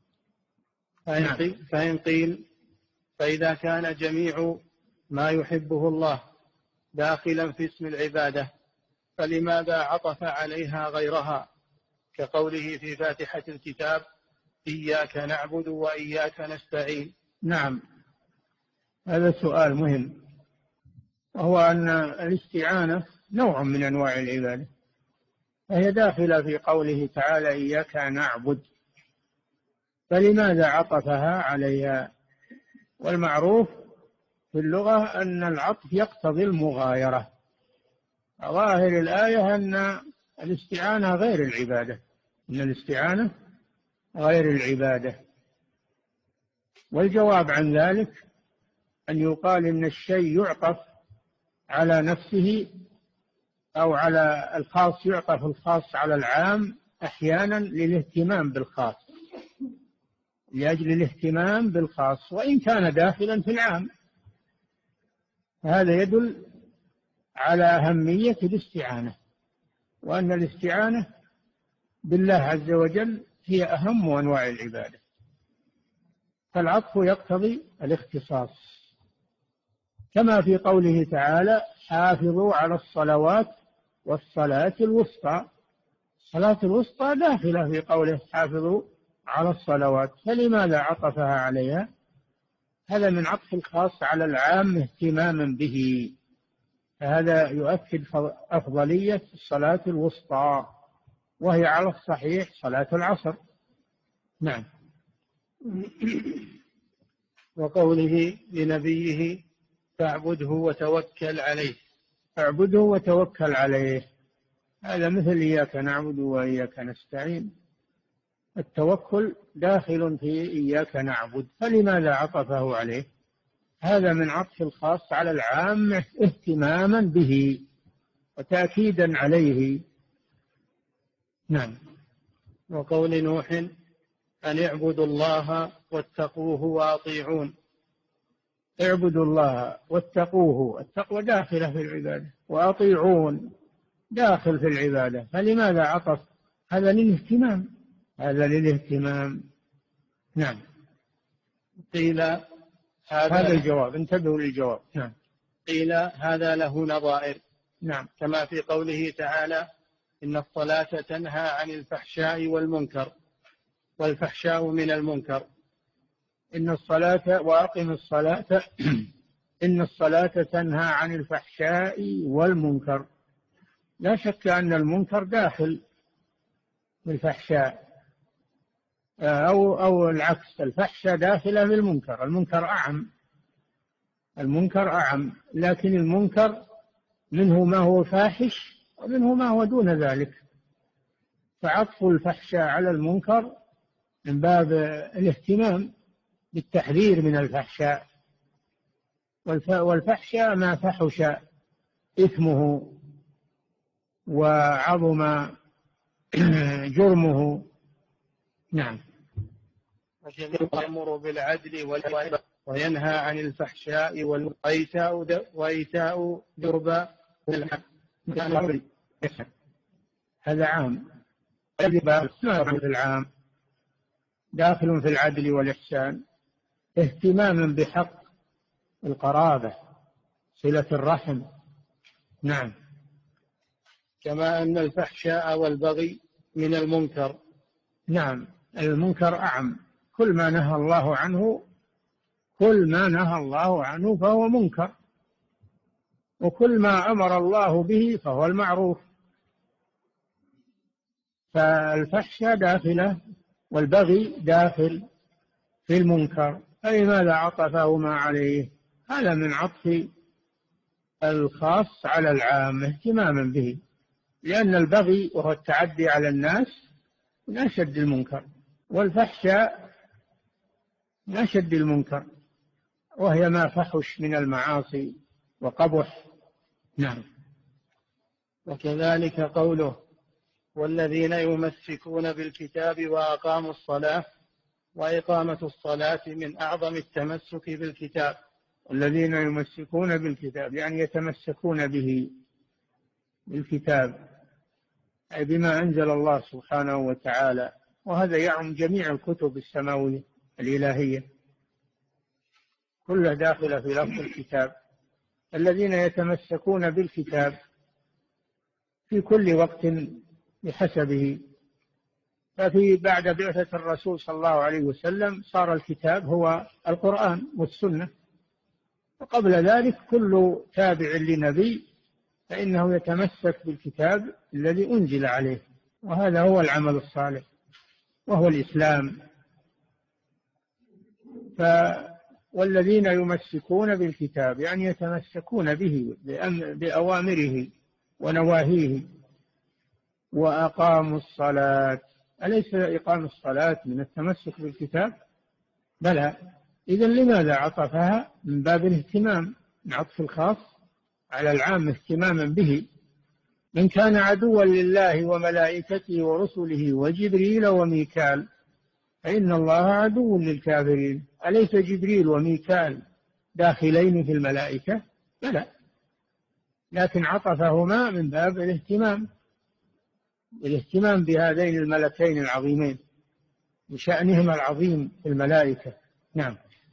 S2: فإن قيل: فإذا كان جميع ما يحبه الله داخلا في اسم العبادة، فلماذا عطف عليها غيرها، كقوله في فاتحة الكتاب: إياك نعبد وإياك نستعين؟
S3: نعم، هذا سؤال مهم، وهو أن الاستعانة نوع من أنواع العبادة، فهي داخلة في قوله تعالى: إياك نعبد، فلماذا عطفها عليها؟ والمعروف في اللغة أن العطف يقتضي المغايرة. ظاهر الآية أن الاستعانة غير العبادة، أن الاستعانة غير العبادة. والجواب عن ذلك أن يقال إن الشيء يعطف على نفسه أو على الخاص، يعطف الخاص على العام أحيانا للاهتمام بالخاص، لأجل الاهتمام بالخاص، وإن كان داخلا في العام. هذا يدل على أهمية الاستعانة، وأن الاستعانة بالله عز وجل هي أهم أنواع العبادة، فالعطف يقتضي الاختصاص، كما في قوله تعالى: حافظوا على الصلوات والصلاة الوسطى. الصلاة الوسطى داخلة في قوله حافظوا على الصلوات، فلماذا عطفها عليها؟ هذا من عطف الخاص على العام اهتماما به، فهذا يؤكد أفضلية الصلاة الوسطى، وهي على الصحيح صلاة العصر. نعم.
S2: وقوله لنبيه فاعبده وتوكل عليه.
S3: اعبده وتوكل عليه، هذا مثل إياك نعبد وإياك نستعين، التوكل داخل في إياك نعبد، فلماذا عطفه عليه؟ هذا من عطف الخاص على العام اهتماما به وتأكيدا عليه. نعم.
S2: وقول نوح أن اعبدوا الله واتقوه وأطيعون.
S3: اعبدوا الله واتقوه، التقوى داخلة في العبادة، وأطيعون داخل في العبادة، فلماذا عطف؟ هذا للاهتمام، هذا للاهتمام. نعم.
S2: قيل
S3: هذا, هذا الجواب، انتبهوا للجواب. نعم.
S2: قيل هذا له نظائر.
S3: نعم.
S2: كما في قوله تعالى إن الصلاة تنهى عن الفحشاء والمنكر، والفحشاء من المنكر.
S3: إن الصلاة وأقم الصلاة إن الصلاة تنهى عن الفحشاء والمنكر، لا شك أن المنكر داخل في الفحشاء، أو أو العكس، الفحشاء داخلة في المنكر، المنكر أعم، المنكر أعم، لكن المنكر منه ما هو فاحش ومنه ما هو دون ذلك، فعطف الفحشاء على المنكر من باب الاهتمام بالتحذير من الفحشاء، والفحشاء ما فحش إثمه وعظم جرمه. نعم.
S2: يأمر بالعدل والإحسان وينهى عن الفحشاء وإيتاء دربى
S3: هذا عام، العام داخل في العدل والإحسان، اهتماما بحق القرابة، صلة الرحم. نعم.
S2: كما أن الفحشاء والبغي من المنكر.
S3: نعم، المنكر أعم، كل ما نهى الله عنه كل ما نهى الله عنه فهو منكر، وكل ما أمر الله به فهو المعروف، فالفحشاء داخله والبغي داخل في المنكر، فلماذا عطفهما عليه؟ هذا من عطف الخاص على العام اهتماما به، لأن البغي وهو التعدي على الناس من أشد المنكر، والفحشاء من أشد المنكر، وهي ما فحش من المعاصي وقبح. نعم.
S2: وكذلك قوله والذين يمسكون بالكتاب وأقاموا الصلاة، وإقامة الصلاة من أعظم التمسك بالكتاب.
S3: الذين يمسكون بالكتاب يعني يتمسكون به، بالكتاب أي بما أنزل الله سبحانه وتعالى، وهذا يعم جميع الكتب السماوية الإلهية كلها داخلة في لفظ الكتاب. الذين يتمسكون بالكتاب في كل وقت بحسبه، ففي بعد بعثة الرسول صلى الله عليه وسلم صار الكتاب هو القرآن والسنة، وقبل ذلك كل تابع لنبي فإنه يتمسك بالكتاب الذي أنزل عليه، وهذا هو العمل الصالح وهو الإسلام. ف والذين يمسكون بالكتاب يعني يتمسكون به بأوامره ونواهيه. وأقاموا الصلاة، أليس إقام الصلاة من التمسك بالكتاب؟ بلى. إذن لماذا عطفها؟ من باب الاهتمام، من عطف الخاص على العام اهتماما به. من كان عدوا لله وملائكته ورسله وجبريل وميكال فإن الله عدو للكافرين. أليس جبريل وميكال داخلين في الملائكة؟ بلى، لكن عطفهما من باب الاهتمام، الاهتمام بهذين الملكين العظيمين بشأنهما العظيم في الملائكة. نعم.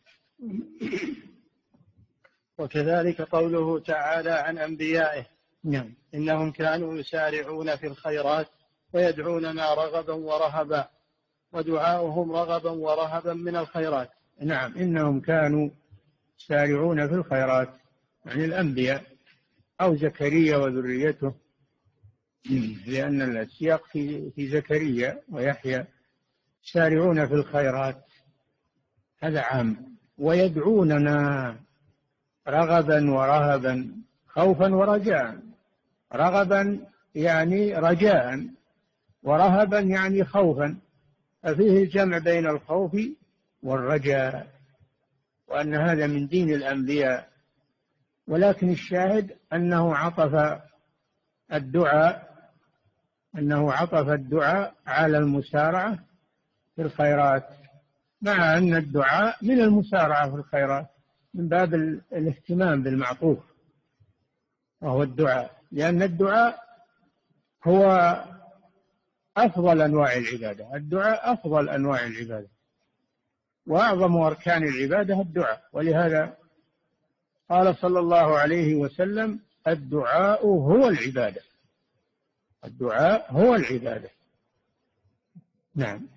S2: وكذلك قوله تعالى عن أنبيائه
S3: نعم.
S2: إنهم كانوا يسارعون في الخيرات ويدعوننا رغبا ورهبا ودعاؤهم رغبا ورهبا من الخيرات.
S3: نعم، إنهم كانوا يسارعون في الخيرات، يعني الأنبياء أو زكريا وذريته، لأن السياق في في زكريا ويحيى، يسارعون في الخيرات، هذا عام، ويدعوننا رغبا ورهبا، خوفا ورجاء. رغبا يعني رجاء، ورهبا يعني خوفا، ففيه الجمع بين الخوف والرجاء، وأن هذا من دين الأنبياء. ولكن الشاهد أنه عطف الدعاء أنه عطف الدعاء على المسارعة في الخيرات، مع أن الدعاء من المسارعة في الخيرات، من باب الاهتمام بالمعطوف، وهو الدعاء، لأن الدعاء هو أفضل أنواع العبادة. الدعاء أفضل أنواع العبادة، وأعظم أركان العبادة الدعاء. ولهذا قال صلى الله عليه وسلم: الدعاء هو العبادة. الدعاء هو العبادة. نعم.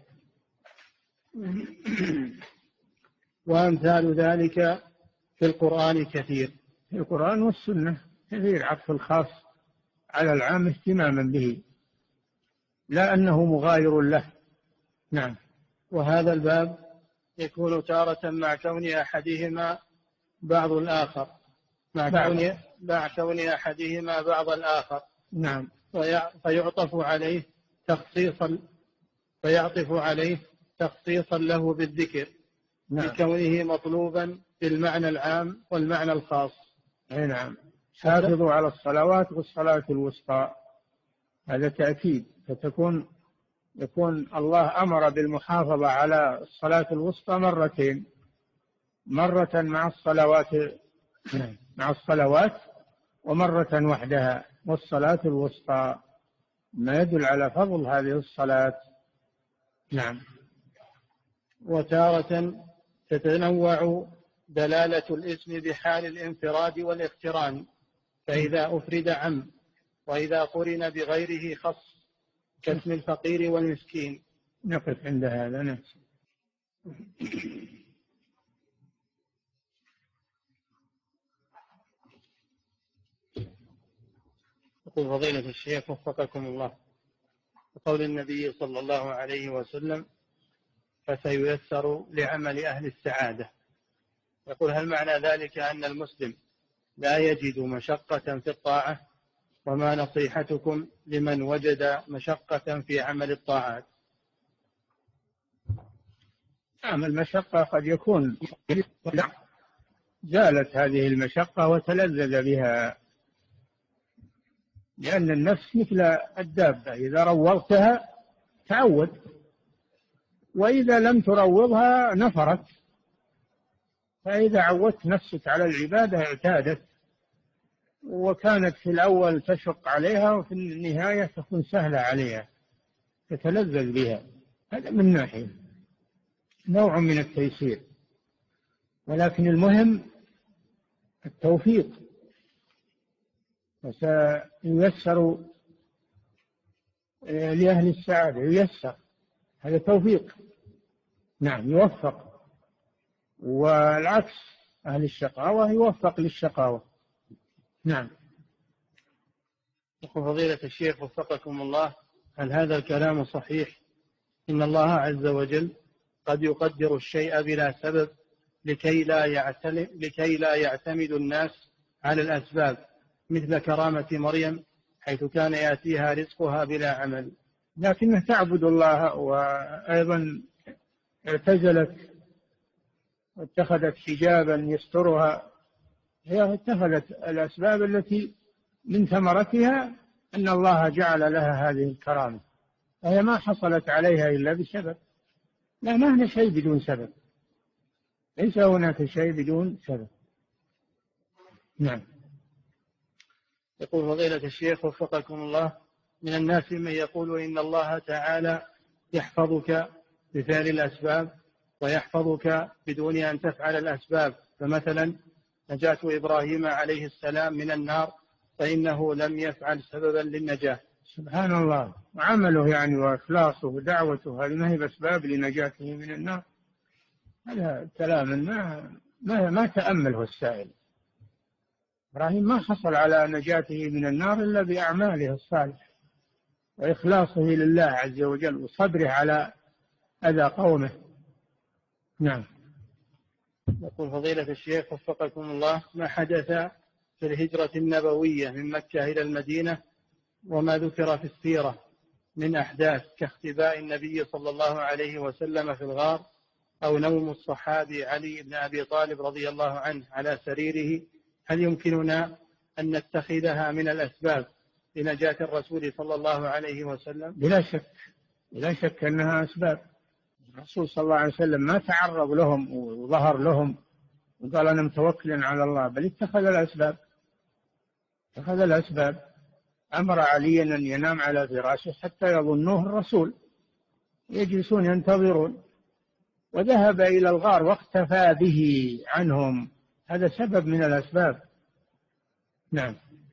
S2: وأمثال ذلك في القرآن كثير.
S3: في القرآن والسنة كثير، عطف الخاص على العام اهتماما به، لا أنه مغاير له. نعم.
S2: وهذا الباب يكون تارة مع كون أحدهما بعض الآخر مع كون مع كون أحدهما بعض الآخر.
S3: نعم.
S2: فيعطف عليه تخصيصا فيعطف عليه تخصيصا له بالذكر،
S3: نعم،
S2: لكونه مطلوبا بالمعنى العام والمعنى الخاص.
S3: أي نعم. حافظوا على الصلوات والصلاة الوسطى، هذا تأكيد، فتكون يكون الله أمر بالمحافظة على الصلاة الوسطى مرتين، مرة مع الصلوات مع الصلوات ومرة وحدها، والصلاة الوسطى، ما يدل على فضل هذه الصلاة. نعم.
S2: وتارة تتنوع دلالة الاسم بحال الانفراد والاقتران، فإذا أفرد عم، وإذا قرن بغيره خص، كاسم الفقير والمسكين.
S3: نقف عند هذا. نفس
S2: يقول فضيلة الشيخ وفقكم الله: وقول النبي صلى الله عليه وسلم: فسييسر لعمل أهل السعادة، يقول: هل معنى ذلك أن المسلم لا يجد مشقة في الطاعة؟ وما نصيحتكم لمن وجد مشقة في عمل الطاعات؟
S3: نعم، المشقة قد يكون زالت هذه المشقة وتلذذ بها، لأن النفس مثل الدابة، إذا روضتها تعود، وإذا لم تروضها نفرت. فإذا عودت نفسك على العبادة اعتادت، وكانت في الأول تشق عليها، وفي النهاية تكون سهلة عليها، تتلذذ بها. هذا من ناحية نوع من التيسير، ولكن المهم التوفيق. وسييسر لأهل السعادة، ييسر، هذا توفيق. نعم، يوفق. والعكس، أهل الشقاوة يوفق للشقاوة. نعم.
S2: يقول فضيلة الشيخ وفقكم الله: هل هذا الكلام صحيح إن الله عز وجل قد يقدر الشيء بلا سبب لكي لا لكي لا يعتمد الناس على الأسباب، مثل كرامة مريم حيث كان يأتيها رزقها بلا عمل؟
S3: لكنها تعبد الله، وأيضا اعتزلت واتخذت حجابا يسترها، هي اتخذت الأسباب التي من ثمرتها أن الله جعل لها هذه الكرامة، فهي ما حصلت عليها إلا بسبب. لا، ما هنا شيء بدون سبب، ليس هناك شيء بدون سبب. نعم.
S2: يقول فضيلة الشيخ وفقكم الله: من الناس من يقول إن الله تعالى يحفظك بفعل الأسباب ويحفظك بدون أن تفعل الأسباب، فمثلا نجاة إبراهيم عليه السلام من النار فإنه لم يفعل سببا للنجاة،
S3: سبحان الله. وعمله يعني وإخلاصه ودعوته هذه ما هي بأسباب لنجاته من النار. هذا كلام ما ما, ما تأمله السائل. إبراهيم ما حصل على نجاته من النار إلا بأعماله الصالحة وإخلاصه لله عز وجل وصبره على أذى قومه. نعم.
S2: يقول فضيلة الشيخ وفقكم الله: ما حدث في الهجرة النبوية من مكة إلى المدينة وما ذكر في السيرة من أحداث كاختباء النبي صلى الله عليه وسلم في الغار، أو نوم الصحابي علي بن أبي طالب رضي الله عنه على سريره، هل يمكننا أن نتخذها من الأسباب لنجاة الرسول صلى الله عليه وسلم؟
S3: بلا شك، بلا شك أنها أسباب. الرسول صلى الله عليه وسلم ما تعرض لهم وظهر لهم وقال أنا متوكل على الله، بل اتخذ الأسباب، اتخذ الأسباب. أمر عليا أن ينام على فراشه حتى يظنوه الرسول، يجلسون ينتظرون، وذهب إلى الغار واختفى به عنهم. هذا سبب من الأسباب. نعم.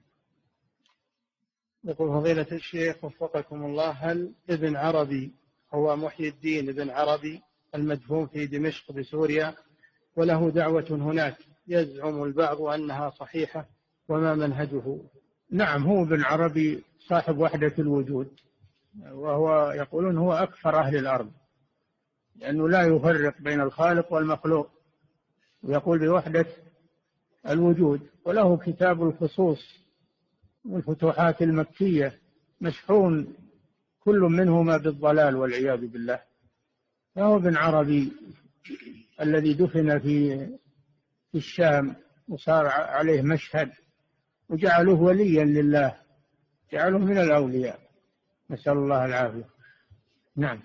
S2: يقول فضيلة الشيخ وفقكم الله: هل ابن عربي هو محي الدين ابن عربي المدفون في دمشق بسوريا وله دعوة هناك يزعم البعض أنها صحيحة، وما منهجه؟
S3: نعم، هو ابن عربي صاحب وحدة الوجود، وهو يقولون هو أكثر أهل الأرض، لأنه لا يفرق بين الخالق والمخلوق، ويقول بوحدة الوجود. وله كتاب الخصوص والفتوحات المكية مشحون كل منهما بالضلال والعياذ بالله. فهو ابن عربي الذي دفن في في الشام وصار عليه مشهد وجعلوه وليا لله، جعلوه من الأولياء، نسأل الله العافية. نعم.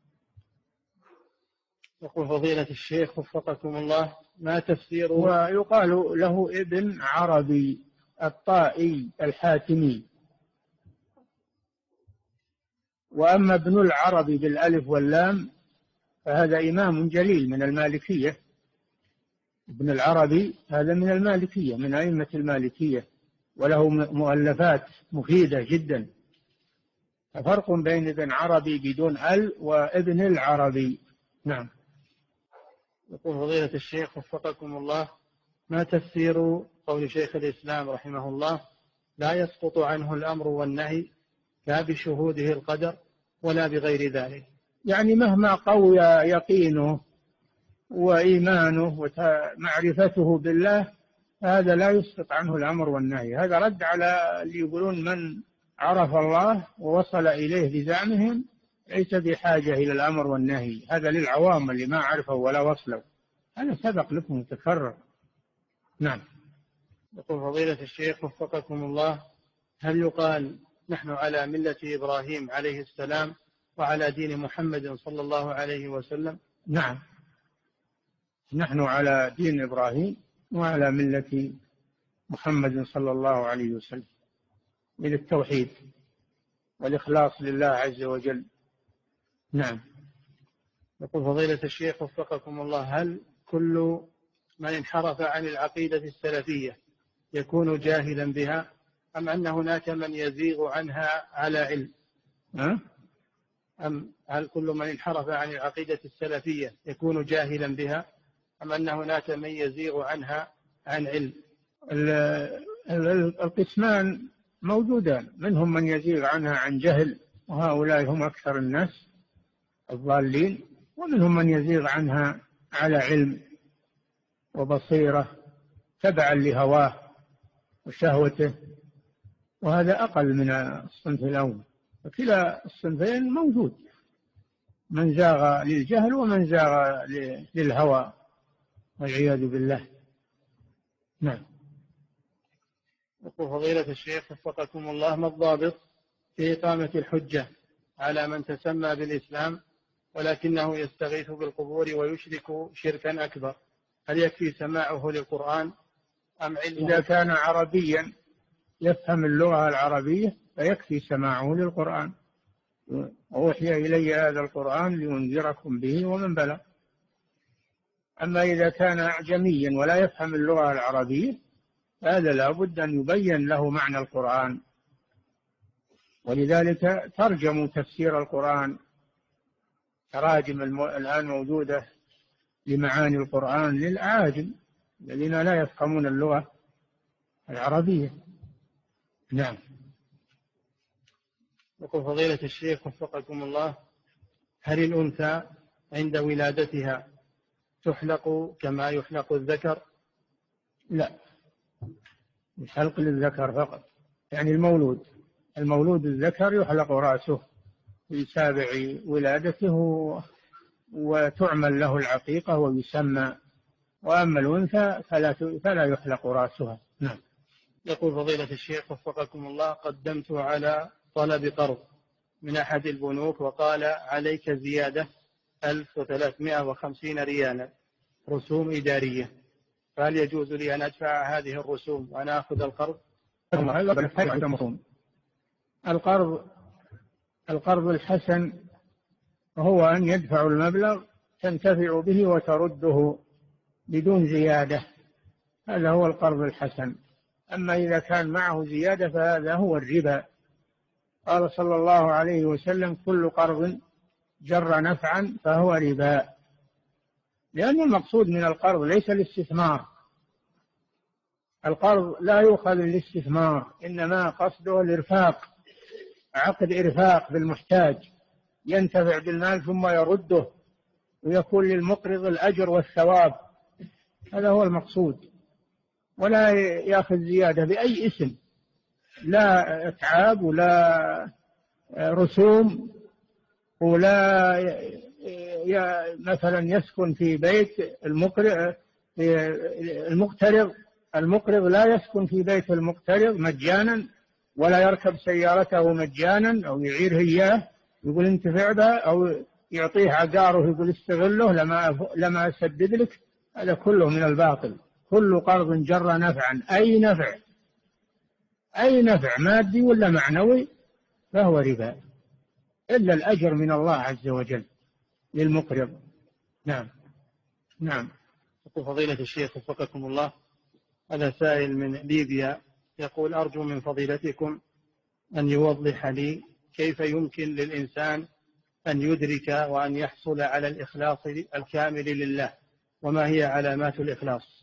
S2: يقول فضيلة الشيخ وفقكم الله: ما تفسير؟
S3: ويقال له ابن عربي الطائي الحاتمي. وأما ابن العربي بالألف واللام فهذا إمام جليل من المالكية. ابن العربي هذا من المالكية، من أئمة المالكية، وله مؤلفات مفيدة جدا. فرق بين ابن عربي بدون ال وابن العربي. نعم.
S2: يقول فضيلة الشيخ وفقكم الله: ما تفسير قول شيخ الإسلام رحمه الله: لا يسقط عنه الأمر والنهي لا بشهوده القدر ولا بغير ذلك؟
S3: يعني مهما قوي يقينه وإيمانه ومعرفته بالله هذا لا يسقط عنه الأمر والنهي. هذا رد على اللي يقولون من عرف الله ووصل إليه بزعمهم ليس بحاجة إلى الأمر والنهي. هذا للعوام اللي ما عرفوا ولا وصلوا، هذا سبق لكم تكرر. نعم.
S2: يقول فضيلة الشيخ وفقكم الله: هل يقال نحن على ملة إبراهيم عليه السلام وعلى دين محمد صلى الله عليه وسلم؟
S3: نعم، نحن على دين إبراهيم وعلى ملة محمد صلى الله عليه وسلم من التوحيد والإخلاص لله عز وجل. نعم.
S2: يقول فضيلة الشيخ وفقكم الله: هل كل من انحرف عن العقيدة السلفية يكون جاهلا بها، أم أن هناك من يزيغ عنها على علم؟
S3: أه؟
S2: أم هل كل من انحرف عن العقيدة السلفية يكون جاهلا بها، أم أن هناك من يزيغ عنها عن علم؟
S3: القسمان موجودان، منهم من يزيغ عنها عن جهل وهؤلاء هم أكثر الناس الضالين، ومنهم من يزيغ عنها على علم وبصيرة تبعا لهواه وشهوته، وهذا أقل من الصنف الأول. فكلا الصنفين موجود، من زاغ للجهل ومن زاغ للهوى والعياذ بالله. نعم.
S2: يقول فضيلة الشيخ وفقكم الله: ما الضابط في إقامة الحجة على من تسمى بالإسلام ولكنه يستغيث بالقبور ويشرك شركا أكبر؟ هل يكفي سماعه للقرآن أم علمه؟
S3: إذا كان عربيا يفهم اللغة العربية فيكفي سماعه للقرآن. أوحي إلي هذا القرآن لأنذركم به ومن بلغ. أما إذا كان أعجميا ولا يفهم اللغة العربية هذا لا بد أن يبين له معنى القرآن ولذلك ترجموا تفسير القرآن، تراجم الآن موجودة لمعاني القرآن للأعاجم الذين لا يفهمون اللغة العربية. نعم.
S2: يقول فضيلة الشيخ وفقكم الله: هل الأنثى عند ولادتها تحلق كما يحلق الذكر؟
S3: لا، الحلق للذكر فقط، يعني المولود المولود الذكر يحلق رأسه في سابع ولادته وتعمل له العقيقة ويسمى، وأما الأنثى فلا فلا يحلق رأسها. نعم.
S2: يقول فضيلة الشيخ وفقكم الله: قدمت على طلب قرض من أحد البنوك وقال عليك زيادة ألف وثلاثمائة وخمسين ريالا رسوم إدارية، فهل يجوز لي أن أدفع هذه الرسوم وأنا أخذ القرض؟
S3: القرض القرض الحسن هو أن يدفع المبلغ تنتفع به وترده بدون زيادة، هذا هو القرض الحسن. أما إذا كان معه زيادة فهذا هو الربا. قال صلى الله عليه وسلم: كل قرض جر نفعا فهو ربا، لأن المقصود من القرض ليس الاستثمار. القرض لا يؤخذ للاستثمار، إنما قصده الإرفاق، عقد إرفاق بالمحتاج، ينتفع بالمال ثم يرده ويكون للمقرض الأجر والثواب، هذا هو المقصود. ولا يأخذ زيادة بأي اسم، لا إتعاب ولا رسوم ولا مثلا يسكن في بيت المقرض المقترض المقرض لا يسكن في بيت المقترض مجانا، ولا يركب سيارته مجانا أو يعيره إياه يقول انتفع به، أو يعطيه عقاره يقول استغله لما لما أسدد لك، هذا كله من الباطل. كل قرض جر نفعا، أي نفع أي نفع مادي ولا معنوي فهو ربا، إلا الأجر من الله عز وجل للمقرض. نعم. نعم.
S2: يقول فضيلة الشيخ وفقكم الله: هذا سائل من ليبيا يقول: أرجو من فضيلتكم أن يوضح لي كيف يمكن للإنسان أن يدرك وأن يحصل على الإخلاص الكامل لله، وما هي علامات الإخلاص؟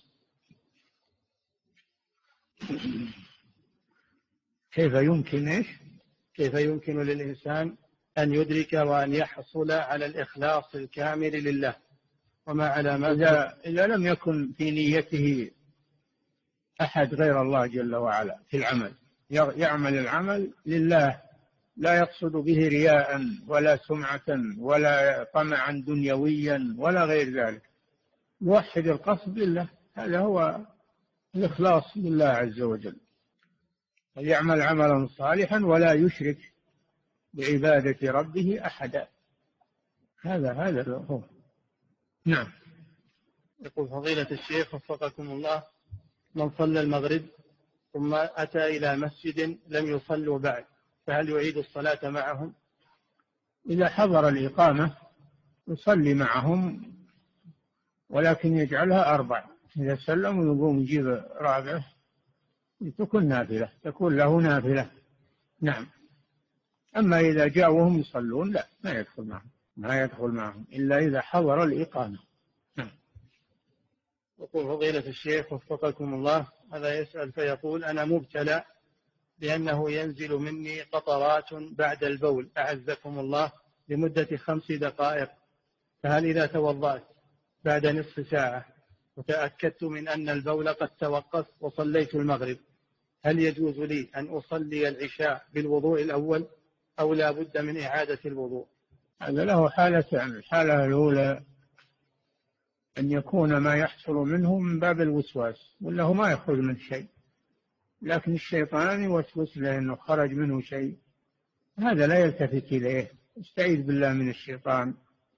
S3: كيف يمكن إيش؟
S2: كيف يمكن للإنسان أن يدرك وأن يحصل على الإخلاص الكامل لله، وما علامات؟
S3: إذا, إذا لم يكن في نيته أحد غير الله جل وعلا في العمل، يعمل العمل لله لا يقصد به رياء ولا سمعة ولا طمعا دنيويا ولا غير ذلك، يوحد القصد لله، هذا هو الإخلاص لله عز وجل. يعمل عملا صالحا ولا يشرك بعبادة ربه أحدا، هذا هذا هو. نعم.
S2: يقول فضيلة الشيخ وفقكم الله: من صلى المغرب ثم أتى إلى مسجد لم يصلوا بعد، فهل يعيد الصلاة معهم؟
S3: إذا حضر الإقامة يصلي معهم، ولكن يجعلها أربع، إذا سلم يقوم يجيب رابعه تكون نافلة، تكون له نافلة. نعم. أما إذا جاءوا وهم يصلون لا، ما يدخل معهم ما يدخل معهم إلا إذا حضر الإقامة. نعم.
S2: يقول فضيلة الشيخ وفقكم الله: هذا يسأل فيقول: أنا مبتلى لأنه ينزل مني قطرات بعد البول أعزكم الله لمدة خمس دقائق، فهل إذا توضأت بعد نصف ساعة وتأكدت من أن البول قد توقف وصليت المغرب، هل يجوز لي أن أصلي العشاء بالوضوء الأول أو لا بد من إعادة الوضوء؟
S3: هذا له حالتان: الحالة الأولى أن يكون ما يحصل منه من باب الوسواس وله ما يخرج من شيء، لكن الشيطان يوسوس له أنه خرج منه شيء، هذا لا يلتفت إليه، استعيذ بالله من الشيطان.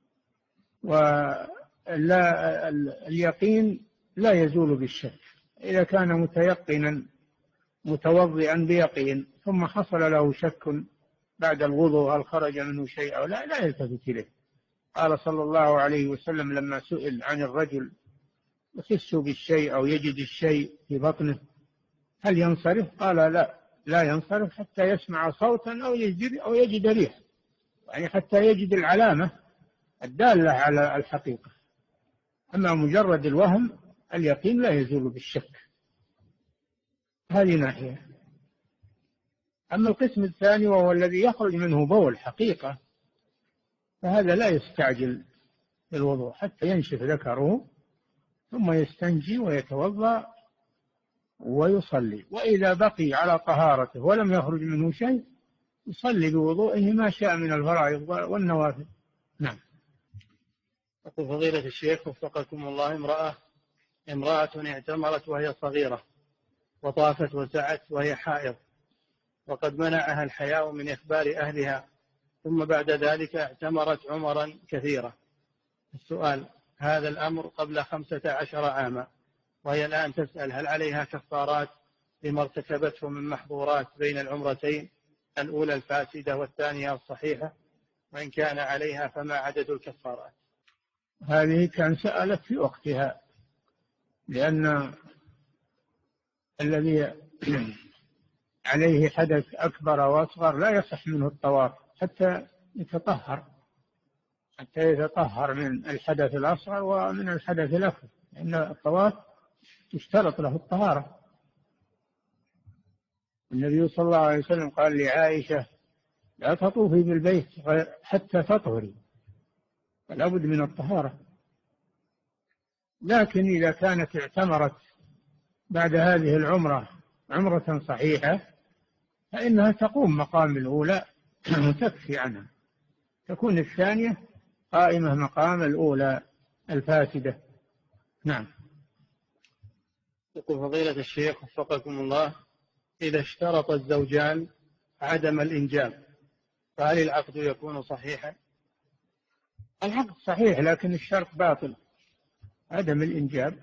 S3: ولا اليقين لا يزول بالشك، إذا كان متيقنا متوضئا بيقين ثم حصل له شك بعد الوضوء هل خرج منه شيء أو لا، لا يلتفت إليه. قال صلى الله عليه وسلم لما سئل عن الرجل يحس بالشيء أو يجد الشيء في بطنه هل ينصرف؟ قال لا، لا ينصرف حتى يسمع صوتا أو يجد أو يجد ريح، يعني حتى يجد العلامة الدالة على الحقيقة. أما مجرد الوهم اليقين لا يزول بالشك. هذه ناحية. أما القسم الثاني وهو الذي يخرج منه بول حقيقة، فهذا لا يستعجل الوضوء حتى ينشف ذكره ثم يستنجي ويتوضأ ويصلي، وإذا بقي على طهارته ولم يخرج منه شيء يصلي بوضوئه ما شاء من الفرائض والنوافل. نعم.
S2: يقول فضيلة الشيخ وفقكم الله: امرأة امرأة اعتمرت وهي صغيرة وطافت وسعت وهي حائض، وقد منعها الحياء من إخبار أهلها، ثم بعد ذلك اعتمرت عمرا كثيرة. السؤال: هذا الأمر قبل خمسة عشر عاما، وهي الآن تسأل هل عليها كفارات لما ارتكبته من محظورات بين العمرتين، الأولى الفاسدة والثانية الصحيحة؟ وإن كان عليها فما عدد الكفارات؟
S3: هذه كان سألت في وقتها، لأن الذي عليه حدث أكبر وأصغر لا يصح منه الطواف حتى يتطهر حتى يتطهر من الحدث الأصغر ومن الحدث الأكبر، لأن الطواف تشترط له الطهارة. النبي صلى الله عليه وسلم قال لعائشة: لا تطوفي بالبيت حتى تطهري، فلا بد من الطهارة. لكن إذا كانت اعتمرت بعد هذه العمرة عمرة صحيحة فإنها تقوم مقام الأولى وتكفي عنها، تكون الثانية قائمة مقام الأولى الفاسدة. نعم.
S2: يقول فضيلة الشيخ وفقكم الله: إذا اشترط الزوجان عدم الإنجاب فهل العقد يكون صحيحا؟
S3: العقد صحيح لكن الشرط باطل، عدم الإنجاب.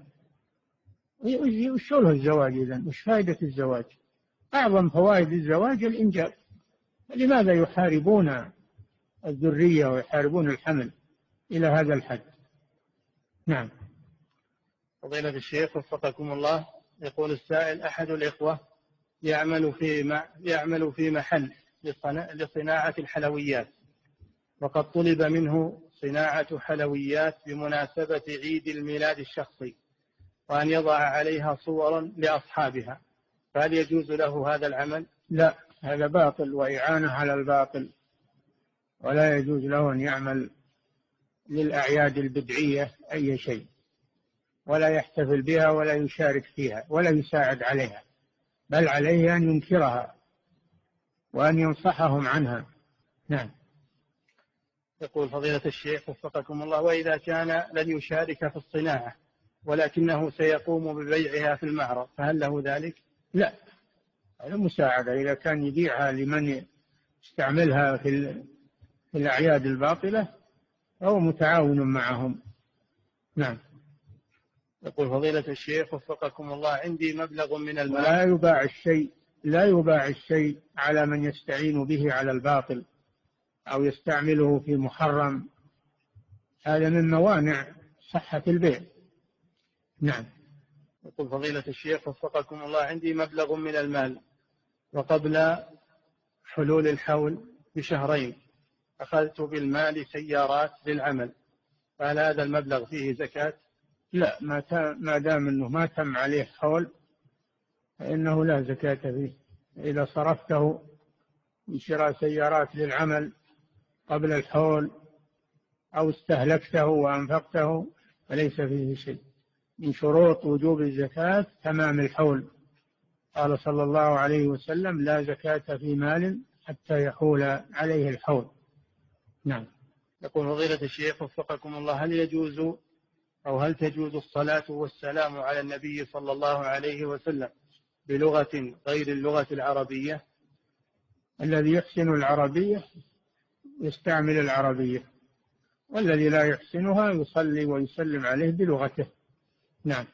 S3: وش له الزواج إذن؟ وش فائدة الزواج؟ أعظم فوائد الزواج الإنجاب، لماذا يحاربون الذرية ويحاربون الحمل إلى هذا الحد؟ نعم.
S2: فضيلة الشيخ وفقكم الله: يقول السائل: أحد الإخوة يعمل في يعمل في محل لصناعة الحلويات، وقد طلب منه صناعة حلويات بمناسبة عيد الميلاد الشخصي، وأن يضع عليها صورا لأصحابها، فهل يجوز له هذا العمل؟
S3: لا، هذا باطل وإعانة على الباطل، ولا يجوز له أن يعمل للأعياد البدعية أي شيء، ولا يحتفل بها ولا يشارك فيها ولا يساعد عليها، بل عليه أن ينكرها وأن ينصحهم عنها. نعم.
S2: يقول فضيلة الشيخ وفقكم الله: وإذا كان لن يشارك في الصناعة ولكنه سيقوم ببيعها في المعرض فهل له ذلك؟
S3: لا، هذا مساعدة. إذا كان يبيعها لمن يستعملها في الأعياد الباطلة فهو متعاون معهم. نعم.
S2: يقول فضيلة الشيخ وفقكم الله: عندي مبلغ من المال.
S3: لا يباع الشيء لا يباع الشيء على من يستعين به على الباطل أو يستعمله في محرم، هذا من موانع صحة البيع. نعم.
S2: يقول فضيلة الشيخ وفقكم الله: عندي مبلغ من المال، وقبل حلول الحول بشهرين أخذت بالمال سيارات للعمل، فهل هذا المبلغ فيه زكاة؟
S3: لا، ما دام أنه ما تم عليه حول فإنه لا زكاة فيه. إذا صرفته من شراء سيارات للعمل قبل الحول أو استهلكته وأنفقته فليس فيه شيء. من شروط وجوب الزكاة تمام الحول، قال صلى الله عليه وسلم: لا زكاة في مال حتى يحول عليه الحول. نعم.
S2: يقول فضيلة الشيخ وفقكم الله: هل يجوز أو هل تجوز الصلاة والسلام على النبي صلى الله عليه وسلم بلغة غير اللغة العربية؟
S3: الذي يحسن العربية يستعمل العربية، والذي لا يحسنها يصلي ويسلم عليه بلغته. نعم.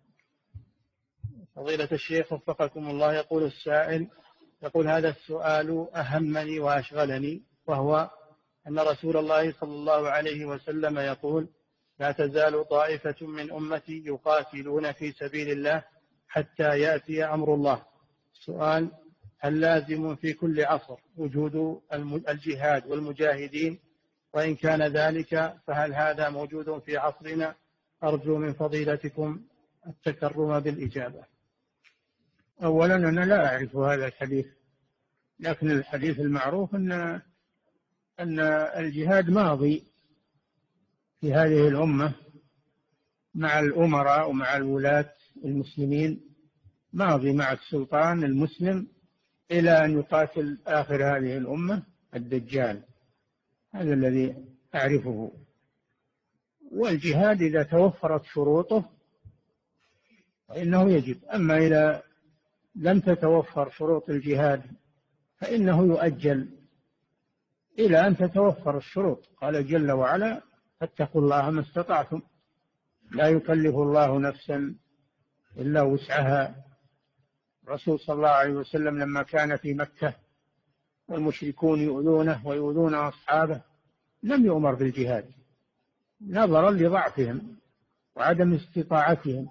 S2: فضيلة الشيخ وفقكم الله: يقول السائل: يقول هذا السؤال أهمني وأشغلني، وهو أن رسول الله صلى الله عليه وسلم يقول: لا تزال طائفة من أمتي يقاتلون في سبيل الله حتى يأتي أمر الله. السؤال: هل لازم في كل عصر وجود الجهاد والمجاهدين؟ وإن كان ذلك فهل هذا موجود في عصرنا؟ أرجو من فضيلتكم التكرم بالإجابة.
S3: أولا أنا لا أعرف هذا الحديث، لكن الحديث المعروف أن أن الجهاد ماضي في هذه الأمة مع الأمراء ومع الولاة المسلمين، ماضي مع السلطان المسلم إلى أن يقاتل آخر هذه الأمة الدجال. هذا الذي أعرفه. والجهاد إذا توفرت شروطه فإنه يجب، أما إذا لم تتوفر شروط الجهاد فإنه يؤجل إلى أن تتوفر الشروط. قال جل وعلا: فاتقوا الله ما استطعتم، لا يكلف الله نفسا إلا وسعها. الرسول صلى الله عليه وسلم لما كان في مكة والمشركون يؤذونه ويؤذون أصحابه لم يؤمر بالجهاد، نظرا لضعفهم وعدم استطاعتهم،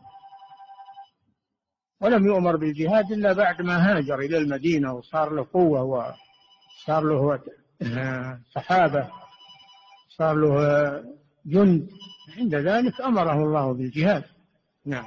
S3: ولم يؤمر بالجهاد إلا بعد ما هاجر إلى المدينة وصار له قوة وصار له صحابة، صار له جند، عند ذلك أمره الله بالجهاد. نعم.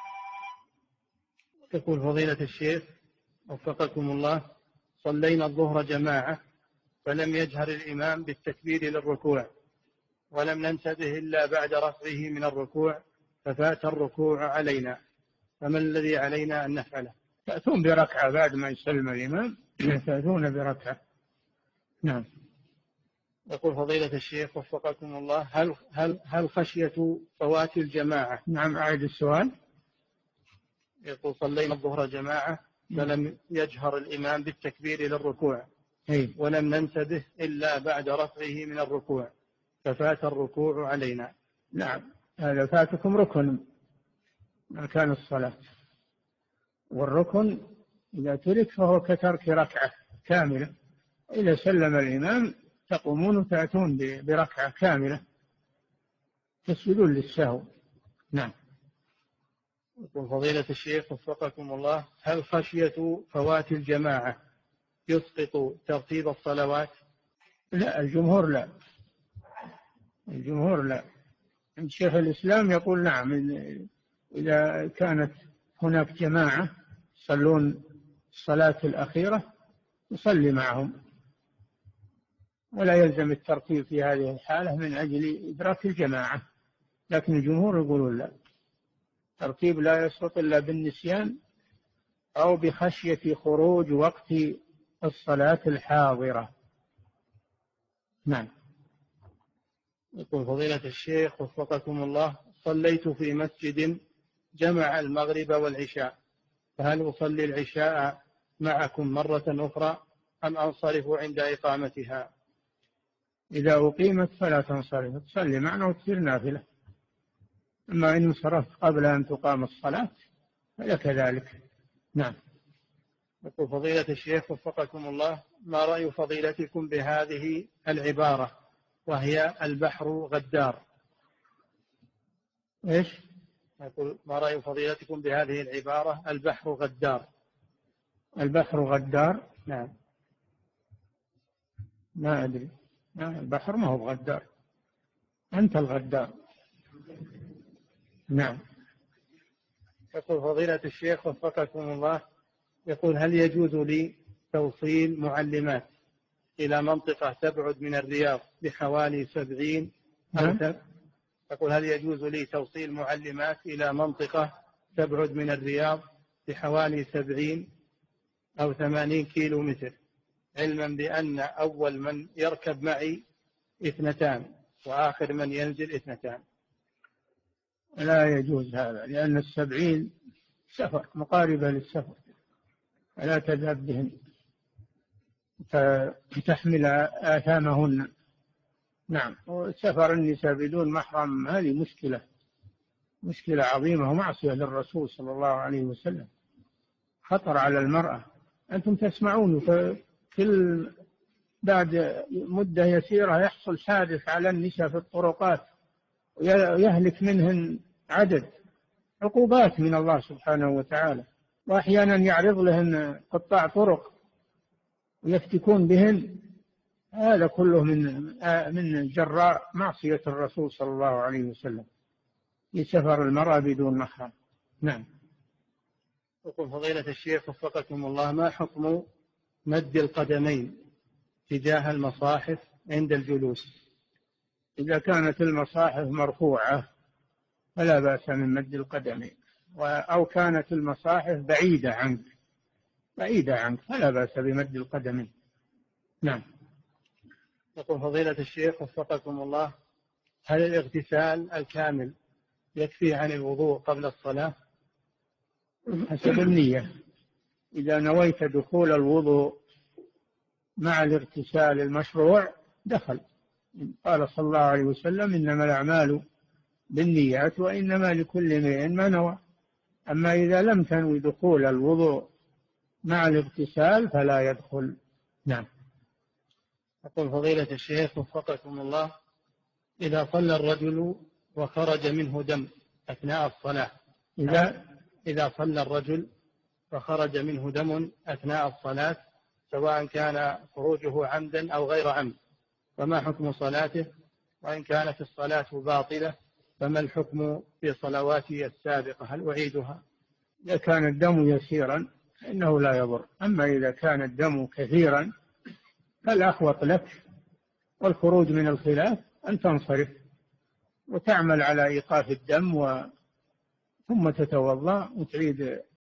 S2: يقول فضيلة الشيخ وفقكم الله: صلينا الظهر جماعة فلم يجهر الإمام بالتكبير للركوع، ولم ننتبه إلا بعد رفعه من الركوع ففات الركوع علينا، فما الذي علينا أن نفعله؟
S3: تأتون بركعة بعد ما يسلم الإمام، تأتون بركعة. نعم.
S2: يقول فضيلة الشيخ وفقكم الله: هل هل هل خشية فوات الجماعة؟
S3: نعم، أعد السؤال.
S2: يقول: صلينا الظهر جماعة فلم يجهر الإمام بالتكبير للركوع
S3: هي.
S2: ولم ننتبه إلا بعد رفعه من الركوع ففات الركوع علينا.
S3: نعم، هذا فاتكم ركن من كان الصلاة، والركن إذا ترك فهو كترك ركعة كاملة. إذا سلم الإمام تقومون وتأتون بركعة كاملة تسجدون للسهو. نعم.
S2: يقول فضيلة الشيخ وفقكم الله: هل خشية فوات الجماعة يسقط ترتيب الصلوات؟
S3: لا، الجمهور لا، الجمهور لا. شيخ الإسلام يقول نعم، إذا كانت هناك جماعة يصلون الصلاة الأخيرة يصلي معهم، ولا يلزم الترتيب في هذه الحالة من أجل إدراك الجماعة. لكن الجمهور يقولون لا، الترتيب لا يسقط إلا بالنسيان أو بخشية خروج وقت الصلاة الحاضرة. نعم.
S2: يقول فضيلة الشيخ وفقكم الله: صليت في مسجد جمع المغرب والعشاء، فهل أصلي العشاء معكم مرة أخرى أم أنصرف عند إقامتها؟
S3: إذا أقيمت فلا تنصرف، تصلي معنا وتصير نافلة. أما إن انصرفت قبل أن تقام الصلاة فلك ذلك. نعم.
S2: يقول فضيلة الشيخ وفقكم الله: ما رأي فضيلتكم بهذه العبارة وهي البحر غدار؟
S3: إيش؟
S2: يقول: ما رأي فضيلتكم بهذه العبارة البحر غدار؟
S3: البحر غدار؟
S2: نعم.
S3: ما أدري، البحر ما هو غدار، أنت الغدار. نعم.
S2: يقول فضيلة الشيخ وفقكم الله: يقول: هل يجوز لي توصيل معلمات إلى منطقة تبعد من الرياض بحوالي سبعين أو يقول هل يجوز لي توصيل معلمات إلى منطقة تبعد من الرياض بحوالي سبعين أو ثمانين كيلو متر، علما بأن أول من يركب معي اثنتان وآخر من ينزل اثنتان؟
S3: لا يجوز هذا، لأن السبعين سفر، مقاربة للسفر، فلا تذهب بهن فتحمل آثامهن. نعم. وسفر النساء بدون محرم هذه مشكلة، مشكلة عظيمة ومعصية للرسول صلى الله عليه وسلم، خطر على المرأة. أنتم تسمعون كل بعد مدة يسيرة يحصل حادث على النساء في الطرقات ويهلك منهن عدد، عقوبات من الله سبحانه وتعالى. وأحيانا يعرض لهن قطاع طرق ويفتكون بهن، هذا كله من من جراء معصية الرسول صلى الله عليه وسلم في سفر المرأة بدون محرم. نعم.
S2: يقول فضيلة الشيخ وفقكم الله، ما حكم مد القدمين تجاه المصاحف عند الجلوس؟
S3: إذا كانت المصاحف مرفوعة فلا بأس من مد القدمين، أو كانت المصاحف بعيدة عنك بعيدة عنك فلا بأس بمد القدمين. نعم.
S2: يقول فضيلة الشيخ وفقكم الله، هل الاغتسال الكامل يكفي عن الوضوء قبل الصلاة؟
S3: حسب النية، إذا نويت دخول الوضوء مع الاغتسال المشروع دخل. قال صلى الله عليه وسلم: إنما الأعمال بالنيات وإنما لكل امرئ ما نوى. أما إذا لم تنوي دخول الوضوء مع الاغتسال فلا يدخل. نعم.
S2: يقول فضيلة الشيخ وفقكم الله، إذا صلى الرجل وخرج منه دم أثناء الصلاة، إذا إذا صلى الرجل وخرج منه دم أثناء الصلاة سواء كان خروجه عمدا أو غير عمد، فما حكم صلاته؟ وإن كانت الصلاة باطلة فما الحكم في صلواتي السابقة؟ هل أعيدها؟
S3: إذا كان الدم يسيرا فإنه لا يضر، أما إذا كان الدم كثيرا فالأخوط لك والخروج من الخلاف أن تنصرف وتعمل على إيقاف الدم و ثم تتوضأ وتعيد